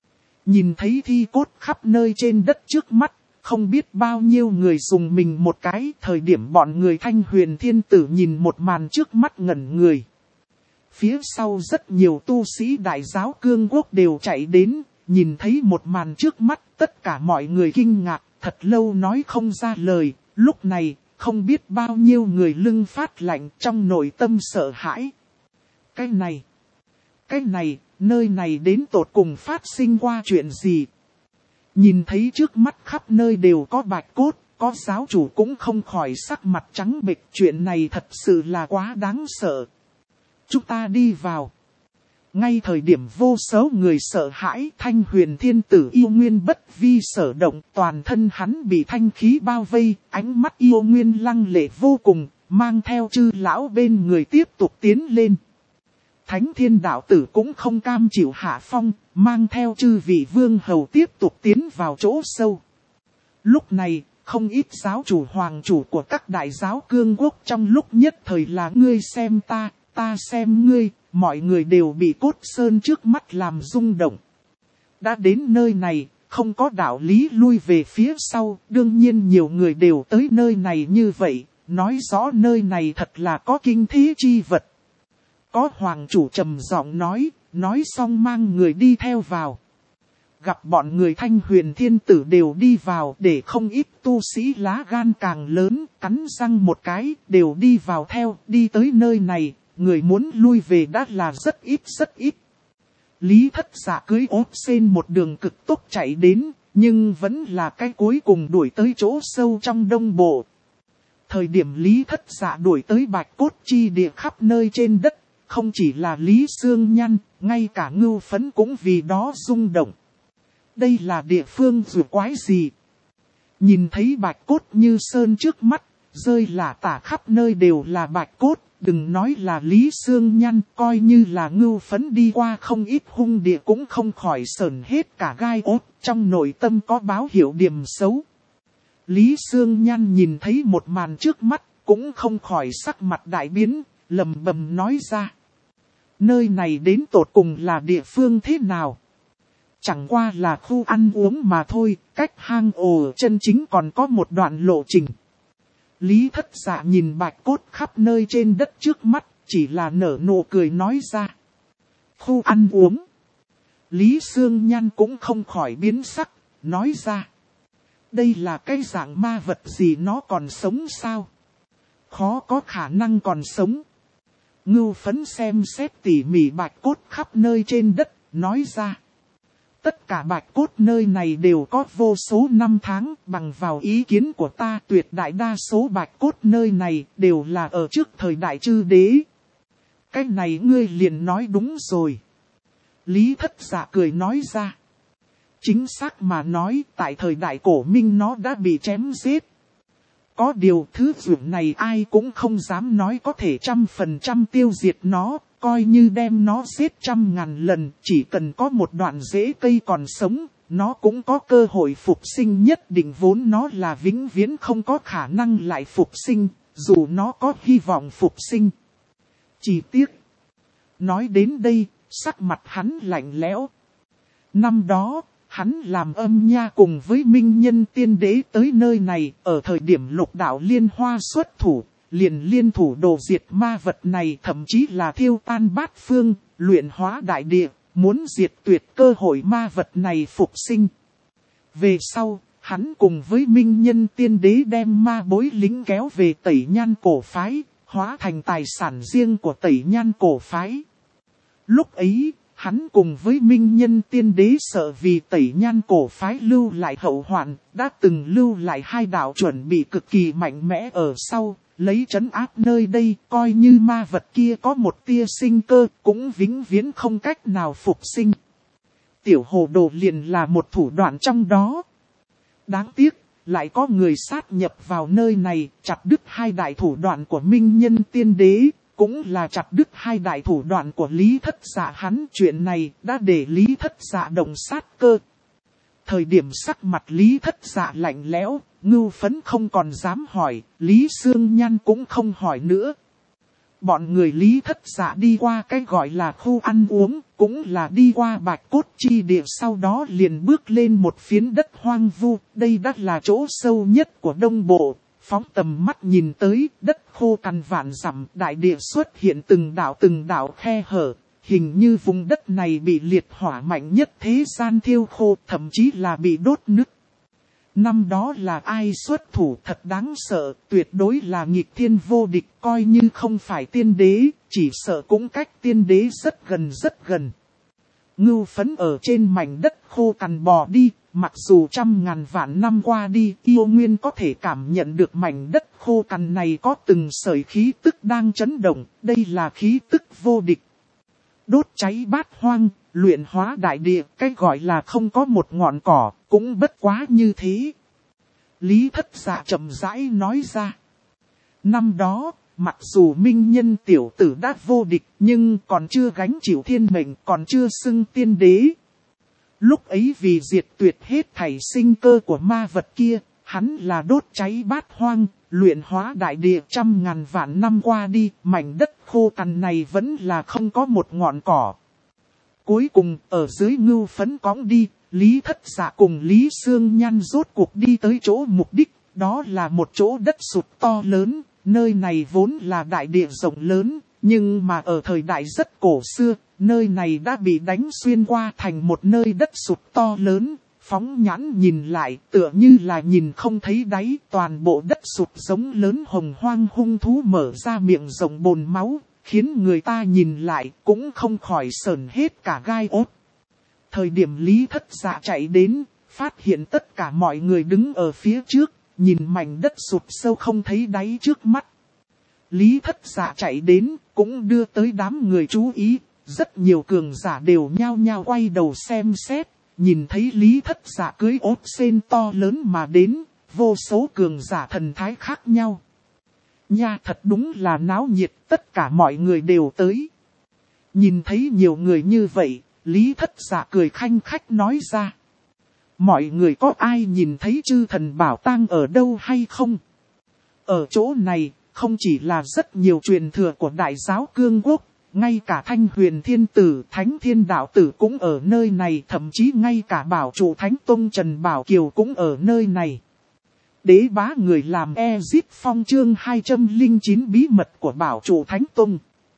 Nhìn thấy thi cốt khắp nơi trên đất trước mắt, không biết bao nhiêu người dùng mình một cái. Thời điểm bọn người Thanh Huyền Thiên Tử nhìn một màn trước mắt ngẩn người. Phía sau rất nhiều tu sĩ Đại Giáo Cương Quốc đều chạy đến, nhìn thấy một màn trước mắt, tất cả mọi người kinh ngạc, thật lâu nói không ra lời. Lúc này, không biết bao nhiêu người lưng phát lạnh, trong nội tâm sợ hãi. Cái này, nơi này đến tột cùng phát sinh qua chuyện gì? Nhìn thấy trước mắt khắp nơi đều có bạch cốt, có giáo chủ cũng không khỏi sắc mặt trắng bệch. Chuyện này thật sự là quá đáng sợ. Chúng ta đi vào. Ngay thời điểm vô số người sợ hãi, Thanh Huyền Thiên Tử yêu nguyên bất vi sở động, toàn thân hắn bị thanh khí bao vây, ánh mắt yêu nguyên lăng lệ vô cùng, mang theo chư lão bên người tiếp tục tiến lên. Thánh Thiên Đạo Tử cũng không cam chịu hạ phong, mang theo chư vị vương hầu tiếp tục tiến vào chỗ sâu. Lúc này, không ít giáo chủ hoàng chủ của các đại giáo cương quốc trong lúc nhất thời là ngươi xem ta, ta xem ngươi. Mọi người đều bị cốt sơn trước mắt làm rung động. Đã đến nơi này, không có đạo lý lui về phía sau, đương nhiên nhiều người đều tới nơi này như vậy, nói rõ nơi này thật là có kinh thế chi vật. Có hoàng chủ trầm giọng nói xong mang người đi theo vào. Gặp bọn người Thanh Huyền Thiên Tử đều đi vào, để không ít tu sĩ lá gan càng lớn, cắn răng một cái, đều đi vào theo, đi tới nơi này, người muốn lui về đã là rất ít. Lý Thất Dạ cưỡi ốt sen một đường cực tốc chạy đến, nhưng vẫn là cái cuối cùng đuổi tới chỗ sâu trong Đông Bộ. Thời điểm Lý Thất Dạ đuổi tới Bạch Cốt chi địa khắp nơi trên đất, không chỉ là Lý Xương Nhăn, ngay cả Ngưu Phấn cũng vì đó rung động. Đây là địa phương rùa quái gì? Nhìn thấy bạch cốt như sơn trước mắt, rơi lả tả khắp nơi đều là bạch cốt, đừng nói là Lý Xương Nhăn, coi như là Ngưu Phấn đi qua không ít hung địa cũng không khỏi sởn hết cả gai ốt, trong nội tâm có báo hiệu điểm xấu. Lý Xương Nhăn nhìn thấy một màn trước mắt, cũng không khỏi sắc mặt đại biến, lầm bầm nói ra. Nơi này đến tột cùng là địa phương thế nào? Chẳng qua là khu ăn uống mà thôi, cách hang ổ chân chính còn có một đoạn lộ trình. Lý Thất Dạ nhìn bạch cốt khắp nơi trên đất trước mắt, chỉ là nở nụ cười nói ra. Khu ăn uống. Lý Xương Nhăn cũng không khỏi biến sắc, nói ra. Đây là cái dạng ma vật gì, nó còn sống sao? Khó có khả năng còn sống. Ngưu Phấn xem xét tỉ mỉ bạch cốt khắp nơi trên đất, nói ra. Tất cả bạch cốt nơi này đều có vô số năm tháng, bằng vào ý kiến của ta tuyệt đại đa số bạch cốt nơi này đều là ở trước thời đại chư đế. Cái này ngươi liền nói đúng rồi. Lý Thất Dạ cười nói ra. Chính xác mà nói, tại thời đại cổ minh nó đã bị chém giết. Có điều thứ dụng này ai cũng không dám nói có thể 100% tiêu diệt nó. Coi như đem nó giết 100.000 lần, chỉ cần có một đoạn rễ cây còn sống, nó cũng có cơ hội phục sinh nhất định, vốn nó là vĩnh viễn không có khả năng lại phục sinh, dù nó có hy vọng phục sinh. Chỉ tiếc. Nói đến đây, sắc mặt hắn lạnh lẽo. Năm đó, hắn làm âm nha cùng với Minh Nhân Tiên Đế tới nơi này, ở thời điểm Lục Đạo Liên Hoa xuất thủ. Liền liên thủ đồ diệt ma vật này, thậm chí là thiêu tan bát phương, luyện hóa đại địa, muốn diệt tuyệt cơ hội ma vật này phục sinh. Về sau, hắn cùng với Minh Nhân Tiên Đế đem ma bối lính kéo về Tẩy Nhan cổ phái, hóa thành tài sản riêng của Tẩy Nhan cổ phái. Lúc ấy, hắn cùng với Minh Nhân Tiên Đế sợ vì Tẩy Nhan cổ phái lưu lại hậu hoạn, đã từng lưu lại hai đạo chuẩn bị cực kỳ mạnh mẽ ở sau. Lấy trấn áp nơi đây, coi như ma vật kia có một tia sinh cơ, cũng vĩnh viễn không cách nào phục sinh. Tiểu hồ đồ liền là một thủ đoạn trong đó. Đáng tiếc, lại có người sát nhập vào nơi này, chặt đứt hai đại thủ đoạn của Minh Nhân Tiên Đế, cũng là chặt đứt hai đại thủ đoạn của Lý Thất Dạ. Hắn chuyện này đã để Lý Thất Dạ động sát cơ. Thời điểm sắc mặt Lý Thất Dạ lạnh lẽo, Ngưu Phấn không còn dám hỏi, Lý Xương Nhăn cũng không hỏi nữa. Bọn người Lý Thất Dạ đi qua cái gọi là khu ăn uống, cũng là đi qua bạch cốt chi địa, sau đó liền bước lên một phiến đất hoang vu. Đây đã là chỗ sâu nhất của Đông Bộ, phóng tầm mắt nhìn tới, đất khô cằn vạn dặm, đại địa xuất hiện từng đạo khe hở. Hình như vùng đất này bị liệt hỏa mạnh nhất thế gian thiêu khô, thậm chí là bị đốt nứt. Năm đó là ai xuất thủ thật đáng sợ, tuyệt đối là nghịch thiên vô địch, coi như không phải tiên đế, chỉ sợ cũng cách tiên đế rất gần. Ngưu Phấn ở trên mảnh đất khô cằn bò đi, mặc dù 100.000 vạn năm qua đi, yêu nguyên có thể cảm nhận được mảnh đất khô cằn này có từng sợi khí tức đang chấn động, đây là khí tức vô địch. Đốt cháy bát hoang, luyện hóa đại địa, cái gọi là không có một ngọn cỏ, cũng bất quá như thế. Lý Thất Dạ chậm rãi nói ra. Năm đó, mặc dù Minh Nhân tiểu tử đã vô địch, nhưng còn chưa gánh chịu thiên mệnh, còn chưa xưng tiên đế. Lúc ấy vì diệt tuyệt hết thảy sinh cơ của ma vật kia, hắn là đốt cháy bát hoang, luyện hóa đại địa 100.000 vạn năm qua đi, mảnh đất khô cằn này vẫn là không có một ngọn cỏ. Cuối cùng, ở dưới Ngưu Phấn cõng đi, Lý Thất Dạ cùng Lý Sương Nhan rốt cuộc đi tới chỗ mục đích, đó là một chỗ đất sụt to lớn, nơi này vốn là đại địa rộng lớn, nhưng mà ở thời đại rất cổ xưa, nơi này đã bị đánh xuyên qua thành một nơi đất sụt to lớn. Phóng nhãn nhìn lại tựa như là nhìn không thấy đáy, toàn bộ đất sụt giống lớn hồng hoang hung thú mở ra miệng rộng bồn máu, khiến người ta nhìn lại cũng không khỏi sởn hết cả gai ốt. Thời điểm Lý Thất Dạ chạy đến, phát hiện tất cả mọi người đứng ở phía trước, nhìn mảnh đất sụt sâu không thấy đáy trước mắt. Lý Thất Dạ chạy đến, cũng đưa tới đám người chú ý, rất nhiều cường giả đều nhao nhao quay đầu xem xét. Nhìn thấy Lý Thất Dạ cưới ốt sen to lớn mà đến, vô số cường giả thần thái khác nhau. Nha, thật đúng là náo nhiệt, tất cả mọi người đều tới. Nhìn thấy nhiều người như vậy, Lý Thất Dạ cười khanh khách nói ra. Mọi người có ai nhìn thấy chư thần bảo tang ở đâu hay không? Ở chỗ này, không chỉ là rất nhiều truyền thừa của Đại giáo Cương Quốc. Ngay cả Thanh Huyền Thiên Tử, Thánh Thiên Đạo Tử cũng ở nơi này, thậm chí ngay cả Bảo Trụ Thánh Tông Trần Bảo Kiều cũng ở nơi này. Đế bá người làm Ezip Phong chương 209 bí mật của Bảo Trụ Thánh Tông.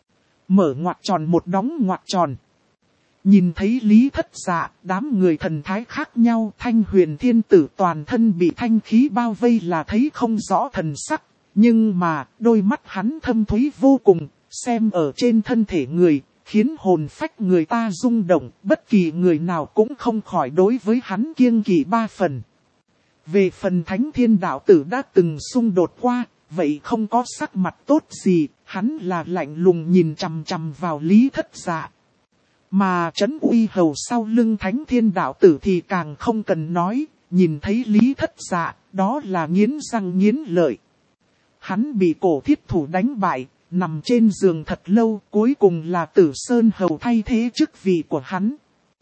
Mở ngoặc tròn một đóng ngoặc tròn. Nhìn thấy Lý Thất Dạ, đám người thần thái khác nhau, Thanh Huyền Thiên Tử toàn thân bị thanh khí bao vây là thấy không rõ thần sắc. Nhưng mà, đôi mắt hắn thâm thúy vô cùng. Xem ở trên thân thể người, khiến hồn phách người ta rung động, bất kỳ người nào cũng không khỏi đối với hắn kiêng kỵ 3 phần. Về phần Thánh Thiên Đạo Tử đã từng xung đột qua, vậy không có sắc mặt tốt gì, hắn là lạnh lùng nhìn chằm chằm vào Lý Thất Dạ. Mà Trấn Uy Hầu sau lưng Thánh Thiên Đạo Tử thì càng không cần nói, nhìn thấy Lý Thất Dạ, đó là nghiến răng nghiến lợi. Hắn bị cổ thiết thủ đánh bại. Nằm trên giường thật lâu, cuối cùng là Tử Sơn Hầu thay thế chức vị của hắn.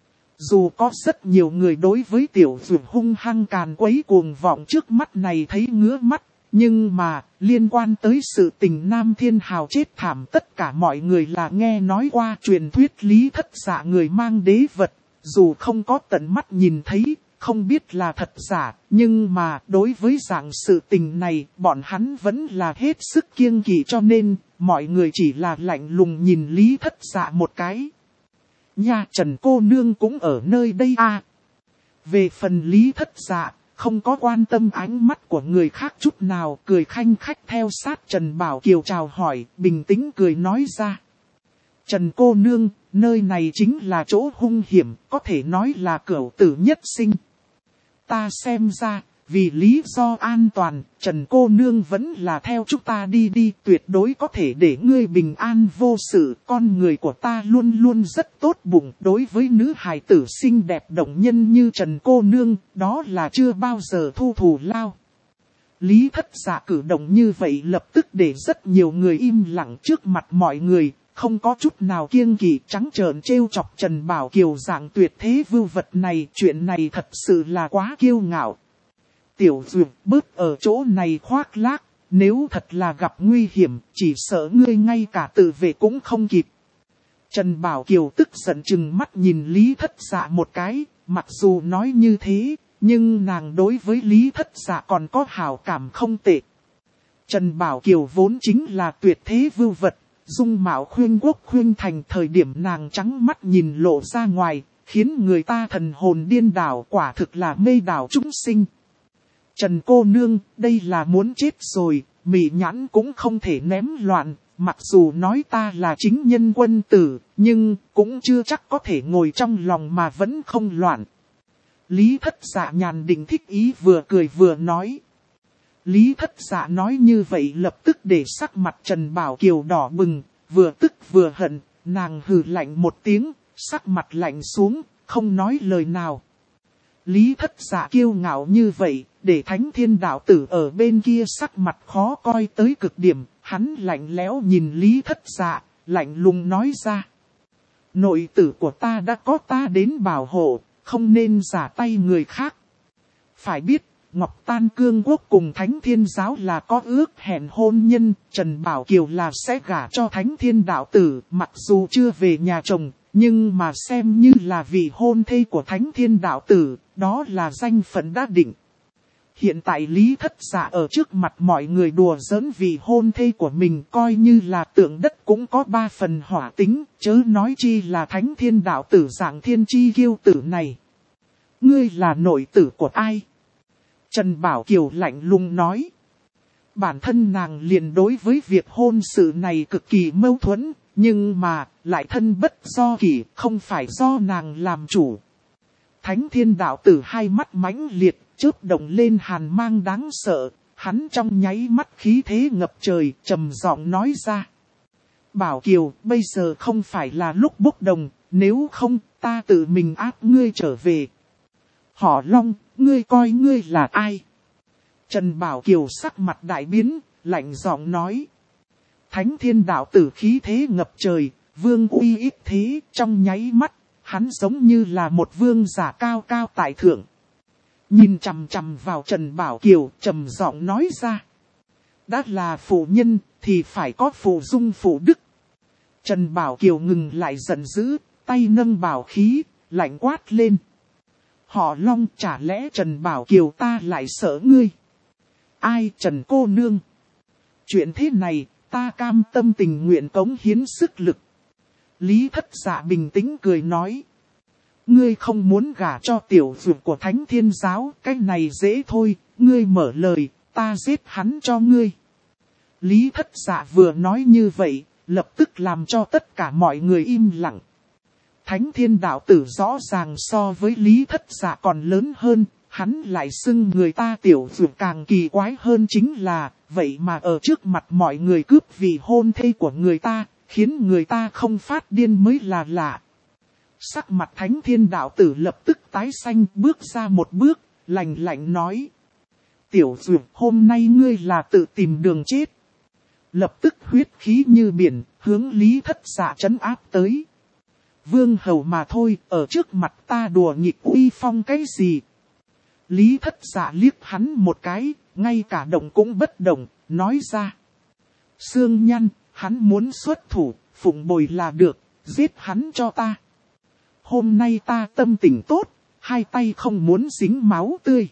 Dù có rất nhiều người đối với tiểu dược hung hăng càn quấy cuồng vọng trước mắt này thấy ngứa mắt, nhưng mà, liên quan tới sự tình Nam Thiên Hào chết thảm tất cả mọi người là nghe nói qua truyền thuyết Lý Thất Dạ người mang đế vật, dù không có tận mắt nhìn thấy, không biết là thật giả, nhưng mà đối với dạng sự tình này, bọn hắn vẫn là hết sức kiêng kỵ cho nên, mọi người chỉ là lạnh lùng nhìn Lý Thất Dạ một cái. Nha, Trần cô nương cũng ở nơi đây à. Về phần Lý Thất Dạ, không có quan tâm ánh mắt của người khác chút nào, cười khanh khách theo sát Trần Bảo Kiều chào hỏi, bình tĩnh cười nói ra. Trần cô nương, nơi này chính là chỗ hung hiểm, có thể nói là cửu tử nhất sinh. Ta xem ra, vì lý do an toàn, Trần cô nương vẫn là theo chúng ta đi, tuyệt đối có thể để ngươi bình an vô sự. Con người của ta luôn luôn rất tốt bụng, đối với nữ hài tử xinh đẹp động nhân như Trần cô nương, đó là chưa bao giờ thu thù lao. Lý Thất Dạ cử động như vậy lập tức để rất nhiều người im lặng trước mặt mọi người, không có chút nào kiêng kỵ, trắng trợn trêu chọc Trần Bảo Kiều dạng tuyệt thế vưu vật này. Chuyện này thật sự là quá kiêu ngạo. Tiểu Duyệt bớt ở chỗ này khoác lác, nếu thật là gặp nguy hiểm, chỉ sợ ngươi ngay cả tự vệ cũng không kịp. Trần Bảo Kiều tức giận chừng mắt nhìn Lý Thất Dạ một cái, mặc dù nói như thế, nhưng nàng đối với Lý Thất Dạ còn có hảo cảm không tệ. Trần Bảo Kiều vốn chính là tuyệt thế vưu vật, dung mạo khuyên quốc khuyên thành, thời điểm nàng trắng mắt nhìn lộ ra ngoài, khiến người ta thần hồn điên đảo, quả thực là mê đảo chúng sinh. Trần cô nương, đây là muốn chết rồi, mị nhãn cũng không thể ném loạn, mặc dù nói ta là chính nhân quân tử, nhưng cũng chưa chắc có thể ngồi trong lòng mà vẫn không loạn. Lý Thất Dạ nhàn định thích ý vừa cười vừa nói. Lý Thất Dạ nói như vậy lập tức để sắc mặt Trần Bảo Kiều đỏ bừng, vừa tức vừa hận, nàng hừ lạnh một tiếng, sắc mặt lạnh xuống, không nói lời nào. Lý Thất Dạ kiêu ngạo như vậy, để Thánh Thiên Đạo Tử ở bên kia sắc mặt khó coi tới cực điểm, hắn lạnh lẽo nhìn Lý Thất Dạ, lạnh lùng nói ra. Nội tử của ta đã có ta đến bảo hộ, không nên giả tay người khác. Phải biết, Ngọc Tan Cương Quốc cùng Thánh Thiên Giáo là có ước hẹn hôn nhân, Trần Bảo Kiều là sẽ gả cho Thánh Thiên Đạo Tử, mặc dù chưa về nhà chồng, Nhưng mà xem như là vị hôn thê của Thánh Thiên Đạo Tử, đó là danh phận đã định. Hiện tại Lý Thất Dạ ở trước mặt mọi người đùa giỡn vị hôn thê của mình, coi như là tượng đất cũng có 3 phần hỏa tính, chớ nói chi là Thánh Thiên Đạo Tử dạng thiên chi kiêu tử này. Ngươi là nội tử của ai? Trần Bảo Kiều lạnh lùng nói. Bản thân nàng liền đối với việc hôn sự này cực kỳ mâu thuẫn, nhưng mà lại thân bất do kỷ, không phải do nàng làm chủ. Thánh Thiên Đạo Tử hai mắt mãnh liệt, chớp động lên hàn mang đáng sợ, hắn trong nháy mắt khí thế ngập trời, trầm giọng nói ra. Bảo Kiều, bây giờ không phải là lúc bốc đồng, nếu không, ta tự mình áp ngươi trở về. Họ Long, ngươi coi ngươi là ai? Trần Bảo Kiều sắc mặt đại biến, lạnh giọng nói. Thánh Thiên Đạo Tử khí thế ngập trời, vương uy ít thế, trong nháy mắt, hắn giống như là một vương giả cao cao tại thượng. Nhìn chằm chằm vào Trần Bảo Kiều, trầm giọng nói ra. Đã là phụ nhân, thì phải có phụ dung phụ đức. Trần Bảo Kiều ngừng lại giận dữ, tay nâng bảo khí, lạnh quát lên. Họ Long, chả lẽ Trần Bảo Kiều ta lại sợ ngươi? Ai Trần cô nương? Chuyện thế này, ta cam tâm tình nguyện cống hiến sức lực. Lý Thất Dạ bình tĩnh cười nói. Ngươi không muốn gả cho tiểu dược của Thánh Thiên Giáo, cái này dễ thôi, ngươi mở lời, ta giết hắn cho ngươi. Lý Thất Dạ vừa nói như vậy, lập tức làm cho tất cả mọi người im lặng. Thánh Thiên Đạo Tử rõ ràng so với Lý Thất Dạ còn lớn hơn, hắn lại xưng người ta tiểu dược càng kỳ quái hơn chính là, vậy mà ở trước mặt mọi người cướp vị hôn thê của người ta, khiến người ta không phát điên mới là lạ. Sắc mặt Thánh Thiên Đạo Tử lập tức tái xanh, bước ra một bước, lạnh lạnh nói. Tiểu dược, hôm nay ngươi là tự tìm đường chết. Lập tức huyết khí như biển, hướng Lý Thất Dạ trấn áp tới. Vương hầu mà thôi, ở trước mặt ta đùa nghịch uy phong cái gì? Lý Thất Dạ liếc hắn một cái, ngay cả động cũng bất động, nói ra. Sương Nhăn, hắn muốn xuất thủ, phụng bồi là được, giết hắn cho ta. Hôm nay ta tâm tình tốt, hai tay không muốn dính máu tươi.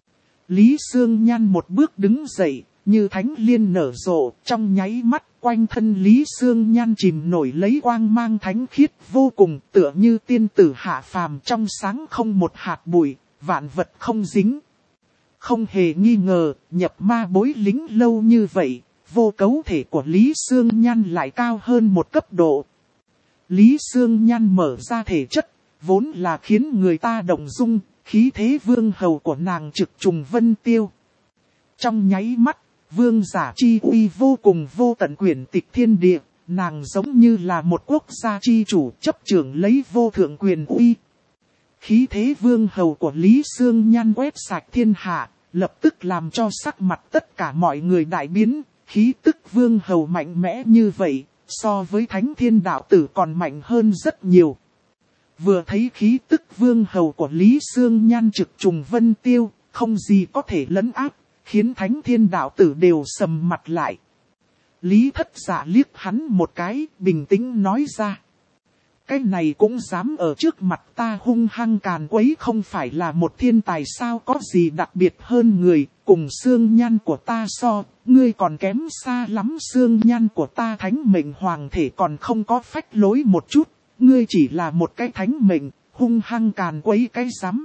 Lý Sương Nhan một bước đứng dậy, như thánh liên nở rộ, trong nháy mắt quanh thân Lý Sương Nhan chìm nổi lấy quang mang thánh khiết vô cùng, tựa như tiên tử hạ phàm trong sáng không một hạt bụi, vạn vật không dính. Không hề nghi ngờ, nhập ma bối lính lâu như vậy, vô cấu thể của Lý Sương Nhan lại cao hơn một cấp độ. Lý Sương Nhan mở ra thể chất, vốn là khiến người ta động dung, khí thế vương hầu của nàng trực trùng vân tiêu. Trong nháy mắt, vương giả chi uy vô cùng vô tận quyển tịch thiên địa, nàng giống như là một quốc gia chi chủ chấp trưởng lấy vô thượng quyền uy. Khí thế vương hầu của Lý Sương Nhan quét sạch thiên hạ, lập tức làm cho sắc mặt tất cả mọi người đại biến, khí tức vương hầu mạnh mẽ như vậy, so với Thánh Thiên Đạo Tử còn mạnh hơn rất nhiều. Vừa thấy khí tức vương hầu của Lý Sương Nhan trực trùng vân tiêu, không gì có thể lấn áp, khiến Thánh Thiên Đạo Tử đều sầm mặt lại. Lý Thất Dạ liếc hắn một cái, bình tĩnh nói ra. Cái này cũng dám ở trước mặt ta hung hăng càn quấy, không phải là một thiên tài sao, có gì đặc biệt hơn người, cùng Sương Nhan của ta so, ngươi còn kém xa lắm. Sương Nhan của ta thánh mệnh hoàng thể còn không có phách lối một chút, ngươi chỉ là một cái thánh mệnh, hung hăng càn quấy cái dám.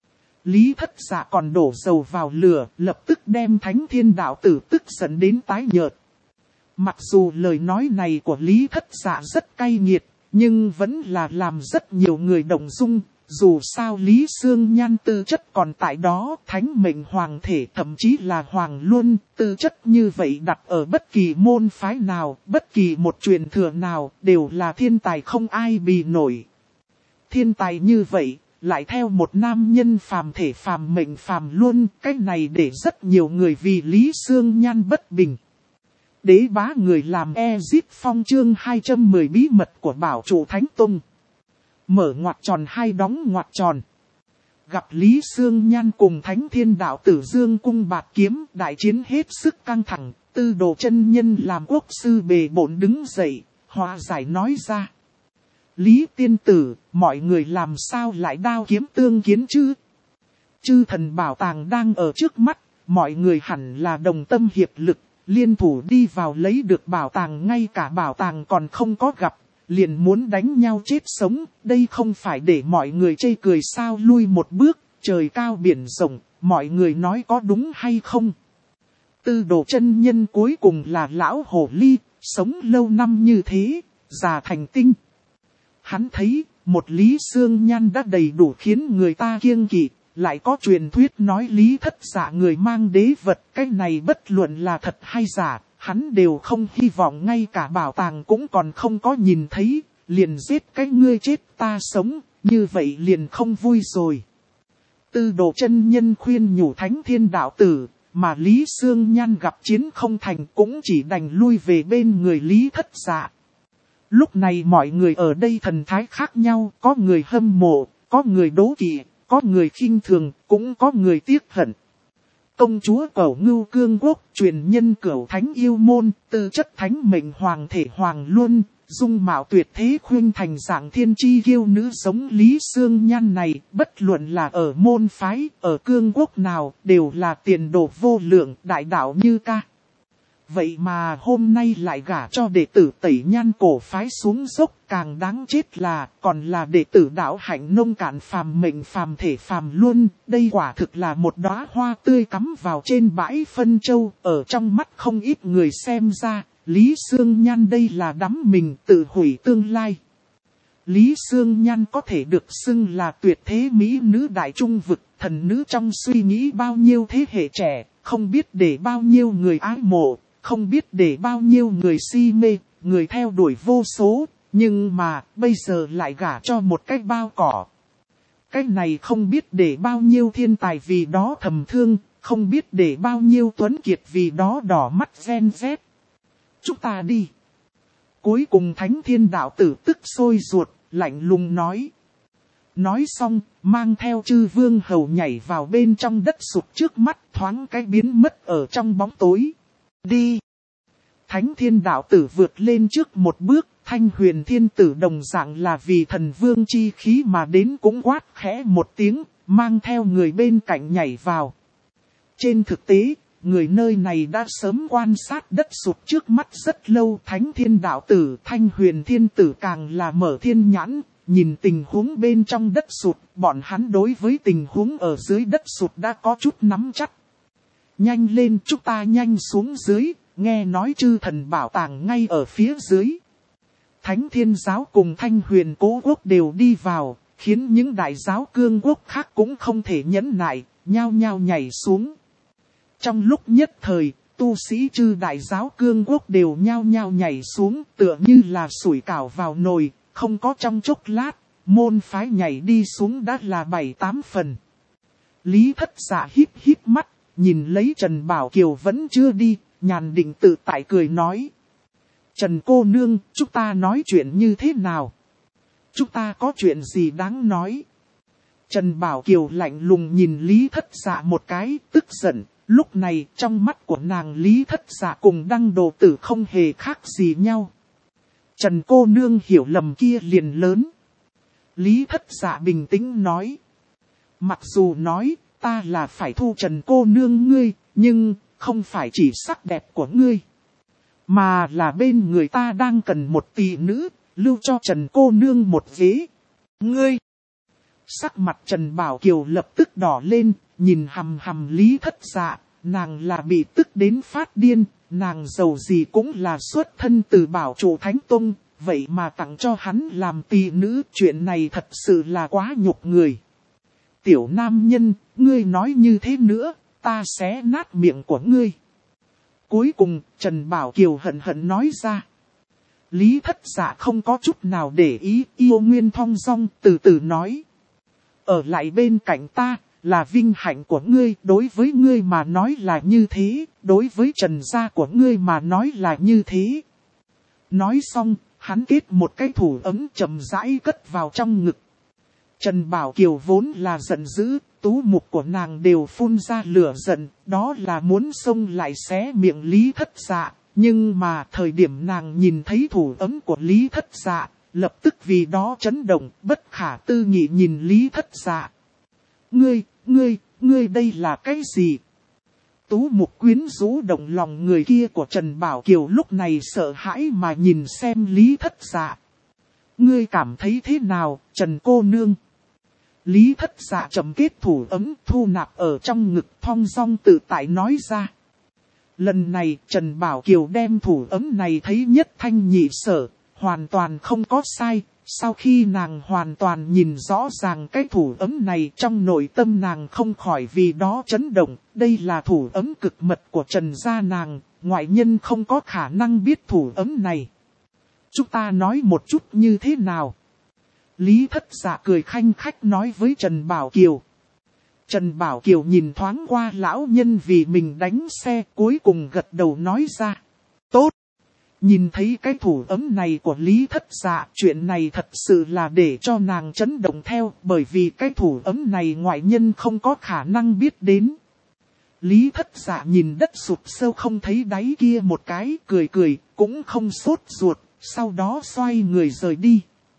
Lý Thất Dạ còn đổ dầu vào lửa, lập tức đem Thánh Thiên Đạo Tử tức giận đến tái nhợt. Mặc dù lời nói này của Lý Thất Dạ rất cay nghiệt, nhưng vẫn là làm rất nhiều người động dung. Dù sao Lý Sương Nhan tư chất còn tại đó, thánh mệnh hoàng thể thậm chí là hoàng luân, tư chất như vậy đặt ở bất kỳ môn phái nào, bất kỳ một truyền thừa nào, đều là thiên tài không ai bì nổi. Thiên tài như vậy, lại theo một nam nhân phàm thể phàm mệnh phàm luân, cái này để rất nhiều người vì Lý Sương Nhan bất bình. Đế bá người làm Ezip Phong chương 210 bí mật của Bảo Trụ Thánh Tông. Mở ngoặc tròn hai đóng ngoặc tròn. Gặp Lý Sương Nhan cùng Thánh Thiên Đạo Tử Dương cung bạt kiếm, đại chiến hết sức căng thẳng, Tư Đồ chân nhân làm quốc sư bề bộn đứng dậy, hòa giải nói ra. Lý tiên tử, mọi người làm sao lại đao kiếm tương kiến chứ? Chư thần bảo tàng đang ở trước mắt, mọi người hẳn là đồng tâm hiệp lực, liên thủ đi vào lấy được bảo tàng, ngay cả bảo tàng còn không có gặp, liền muốn đánh nhau chết sống, đây không phải để mọi người chê cười sao? Lui một bước, trời cao biển rộng, mọi người nói có đúng hay không? Tư Đồ chân nhân cuối cùng là lão hồ ly, sống lâu năm như thế, già thành tinh. Hắn thấy, một Lý Xương Nhan đã đầy đủ khiến người ta kiêng kỵ, lại có truyền thuyết nói Lý Thất Dạ người mang đế vật, cái này bất luận là thật hay giả, hắn đều không hy vọng, ngay cả bảo tàng cũng còn không có nhìn thấy, liền giết cái ngươi chết ta sống, như vậy liền không vui rồi. Tư Đồ chân nhân khuyên nhủ Thánh Thiên đạo tử, mà Lý Xương Nhan gặp chiến không thành cũng chỉ đành lui về bên người Lý Thất Dạ. Lúc này mọi người ở đây thần thái khác nhau, có người hâm mộ, có người đố kỵ, có người khinh thường, cũng có người tiếc hận. Công chúa Cẩu Ngưu Cương Quốc, truyền nhân Cửu Thánh Yêu Môn, tư chất thánh mệnh hoàng thể hoàng luân, dung mạo tuyệt thế khuynh thành dạng thiên chi kiêu nữ giống Lý Xương Nhan này, bất luận là ở môn phái, ở cương quốc nào, đều là tiền đồ vô lượng, đại đạo như ca. Vậy mà hôm nay lại gả cho đệ tử Tẩy Nhan cổ phái xuống dốc, càng đáng chết là còn là đệ tử đạo hạnh nông cạn phàm mệnh phàm thể phàm luân. Đây quả thực là một đóa hoa tươi cắm vào trên bãi phân châu, ở trong mắt không ít người xem ra, Lý Xương Nhan đây là đắm mình tự hủy tương lai. Lý Xương Nhan có thể được xưng là tuyệt thế mỹ nữ đại trung vực, thần nữ trong suy nghĩ bao nhiêu thế hệ trẻ, không biết để bao nhiêu người ái mộ. Không biết để bao nhiêu người si mê, người theo đuổi vô số, nhưng mà bây giờ lại gả cho một cái bao cỏ. Cái này không biết để bao nhiêu thiên tài vì đó thầm thương, không biết để bao nhiêu tuấn kiệt vì đó đỏ mắt ven vét. Chúng ta đi. Cuối cùng Thánh Thiên đạo tử tức sôi ruột, lạnh lùng nói. Nói xong, mang theo chư vương hầu nhảy vào bên trong đất sụp trước mắt, thoáng cái biến mất ở trong bóng tối. Đi! Thánh Thiên đạo tử vượt lên trước một bước, Thanh Huyền Thiên tử đồng dạng là vì thần vương chi khí mà đến cũng quát khẽ một tiếng, mang theo người bên cạnh nhảy vào. Trên thực tế, người nơi này đã sớm quan sát đất sụp trước mắt rất lâu. Thánh Thiên đạo tử, Thanh Huyền Thiên tử càng là mở thiên nhãn, nhìn tình huống bên trong đất sụp, bọn hắn đối với tình huống ở dưới đất sụp đã có chút nắm chắc. Nhanh lên, chúng ta nhanh xuống dưới, nghe nói chư thần bảo tàng ngay ở phía dưới. Thánh Thiên giáo cùng Thanh Huyền Cố quốc đều đi vào, khiến những đại giáo cương quốc khác cũng không thể nhẫn nại, nhao nhao nhảy xuống. Trong lúc nhất thời, tu sĩ chư đại giáo cương quốc đều nhao nhao nhảy xuống, tựa như là sủi cảo vào nồi, không có trong chốc lát, môn phái nhảy đi xuống đã là 7-8 phần. Lý Thất Dạ híp híp mắt, nhìn lấy Trần Bảo Kiều vẫn chưa đi, nhàn định tự tại cười nói. Trần cô nương, chúng ta nói chuyện như thế nào? Chúng ta có chuyện gì đáng nói? Trần Bảo Kiều lạnh lùng nhìn Lý Thất Dạ một cái, tức giận. Lúc này trong mắt của nàng Lý Thất Dạ cùng Đăng Đồ Tử không hề khác gì nhau. Trần cô nương hiểu lầm kia liền lớn. Lý Thất Dạ bình tĩnh nói. Mặc dù nói ta là phải thu Trần cô nương ngươi, nhưng không phải chỉ sắc đẹp của ngươi. Mà là bên người ta đang cần một tỷ nữ, lưu cho Trần cô nương một ghế. Ngươi! Sắc mặt Trần Bảo Kiều lập tức đỏ lên, nhìn hằm hằm Lý Thất Dạ, nàng là bị tức đến phát điên, nàng giàu gì cũng là xuất thân từ Bảo Trụ Thánh Tông, vậy mà tặng cho hắn làm tỷ nữ, chuyện này thật sự là quá nhục người. Tiểu nam nhân, ngươi nói như thế nữa, ta xé nát miệng của ngươi. Cuối cùng, Trần Bảo Kiều hận hận nói ra. Lý Thất Dạ không có chút nào để ý, yêu nguyên thong dong, từ từ nói. Ở lại bên cạnh ta, là vinh hạnh của ngươi, đối với ngươi mà nói là như thế, đối với Trần gia của ngươi mà nói là như thế. Nói xong, hắn kết một cái thủ ấm chậm rãi cất vào trong ngực. Trần Bảo Kiều vốn là giận dữ, tú mục của nàng đều phun ra lửa giận, đó là muốn xông lại xé miệng Lý Thất Dạ. Nhưng mà thời điểm nàng nhìn thấy thủ ấm của Lý Thất Dạ, lập tức vì đó chấn động, bất khả tư nghị nhìn Lý Thất Dạ. Ngươi đây là cái gì? Tú mục quyến rũ động lòng người kia của Trần Bảo Kiều lúc này sợ hãi mà nhìn xem Lý Thất Dạ. Ngươi cảm thấy thế nào, Trần cô nương? Lý Thất Dạ chậm kết thủ ấm thu nạp ở trong ngực thong dong tự tại nói ra. Lần này Trần Bảo Kiều đem thủ ấm này thấy nhất thanh nhị sở, hoàn toàn không có sai. Sau khi nàng hoàn toàn nhìn rõ ràng cái thủ ấm này trong nội tâm nàng không khỏi vì đó chấn động. Đây là thủ ấm cực mật của Trần gia nàng, ngoại nhân không có khả năng biết thủ ấm này. Chúng ta nói một chút như thế nào? Lý Thất Dạ cười khanh khách nói với Trần Bảo Kiều. Trần Bảo Kiều nhìn thoáng qua lão nhân vì mình đánh xe, cuối cùng gật đầu nói ra. Tốt! Nhìn thấy cái thủ ấm này của Lý Thất Dạ, chuyện này thật sự là để cho nàng chấn động theo, bởi vì cái thủ ấm này ngoại nhân không có khả năng biết đến. Lý Thất Dạ nhìn đất sụp sâu không thấy đáy kia một cái, cười, cũng không sốt ruột, sau đó xoay người rời đi.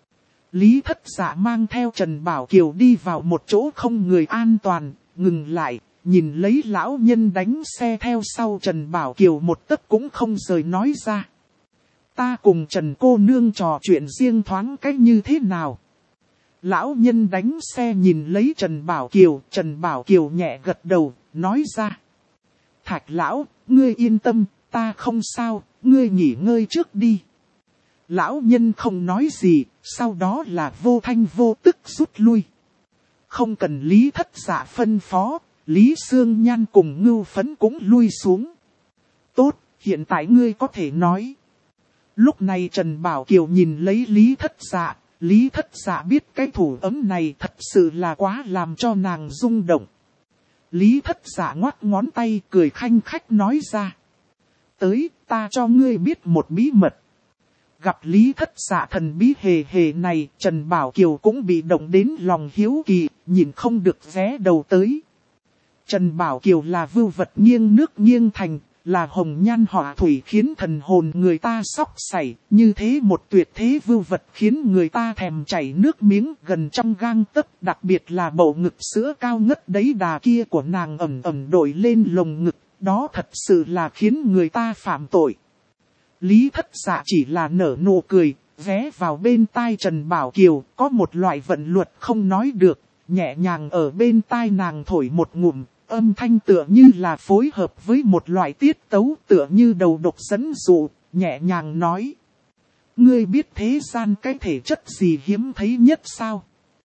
Lý Thất Dạ mang theo Trần Bảo Kiều đi vào một chỗ không người an toàn, ngừng lại, nhìn lấy lão nhân đánh xe theo sau Trần Bảo Kiều một tấc cũng không rời nói ra. Ta cùng Trần cô nương trò chuyện riêng thoáng cách như thế nào? Lão nhân đánh xe nhìn lấy Trần Bảo Kiều nhẹ gật đầu, nói ra. Thạch lão, ngươi yên tâm, ta không sao, ngươi nghỉ ngơi trước đi. Lão nhân không nói gì, sau đó là vô thanh vô tức rút lui. Không cần Lý Thất Dạ phân phó, Lý Sương Nhan cùng Ngưu Phấn cũng lui xuống. Tốt, hiện tại ngươi có thể nói. Lúc này Trần Bảo Kiều nhìn lấy Lý Thất Dạ biết cái thủ ấm này thật sự là quá làm cho nàng rung động. Lý Thất Dạ ngoắt ngón tay cười khanh khách nói ra. Tới, ta cho ngươi biết một bí mật. Gặp Lý Thất Dạ thần bí hề này, Trần Bảo Kiều cũng bị động đến lòng hiếu kỳ, nhìn không được ghé đầu tới. Trần Bảo Kiều là vưu vật nghiêng nước nghiêng thành, là hồng nhan họa thủy khiến thần hồn người ta xóc xảy, như thế một tuyệt thế vưu vật khiến người ta thèm chảy nước miếng gần trong gang tấc, đặc biệt là bầu ngực sữa cao ngất đấy đà kia của nàng ẩm đổi lên lồng ngực, đó thật sự là khiến người ta phạm tội. Lý Thất Dạ chỉ là nở nụ cười, ghé vào bên tai Trần Bảo Kiều, có một loại vận luật không nói được, nhẹ nhàng ở bên tai nàng thổi một ngụm, âm thanh tựa như là phối hợp với một loại tiết tấu tựa như đầu độc dẫn dụ, nhẹ nhàng nói. Ngươi biết thế gian cái thể chất gì hiếm thấy nhất sao?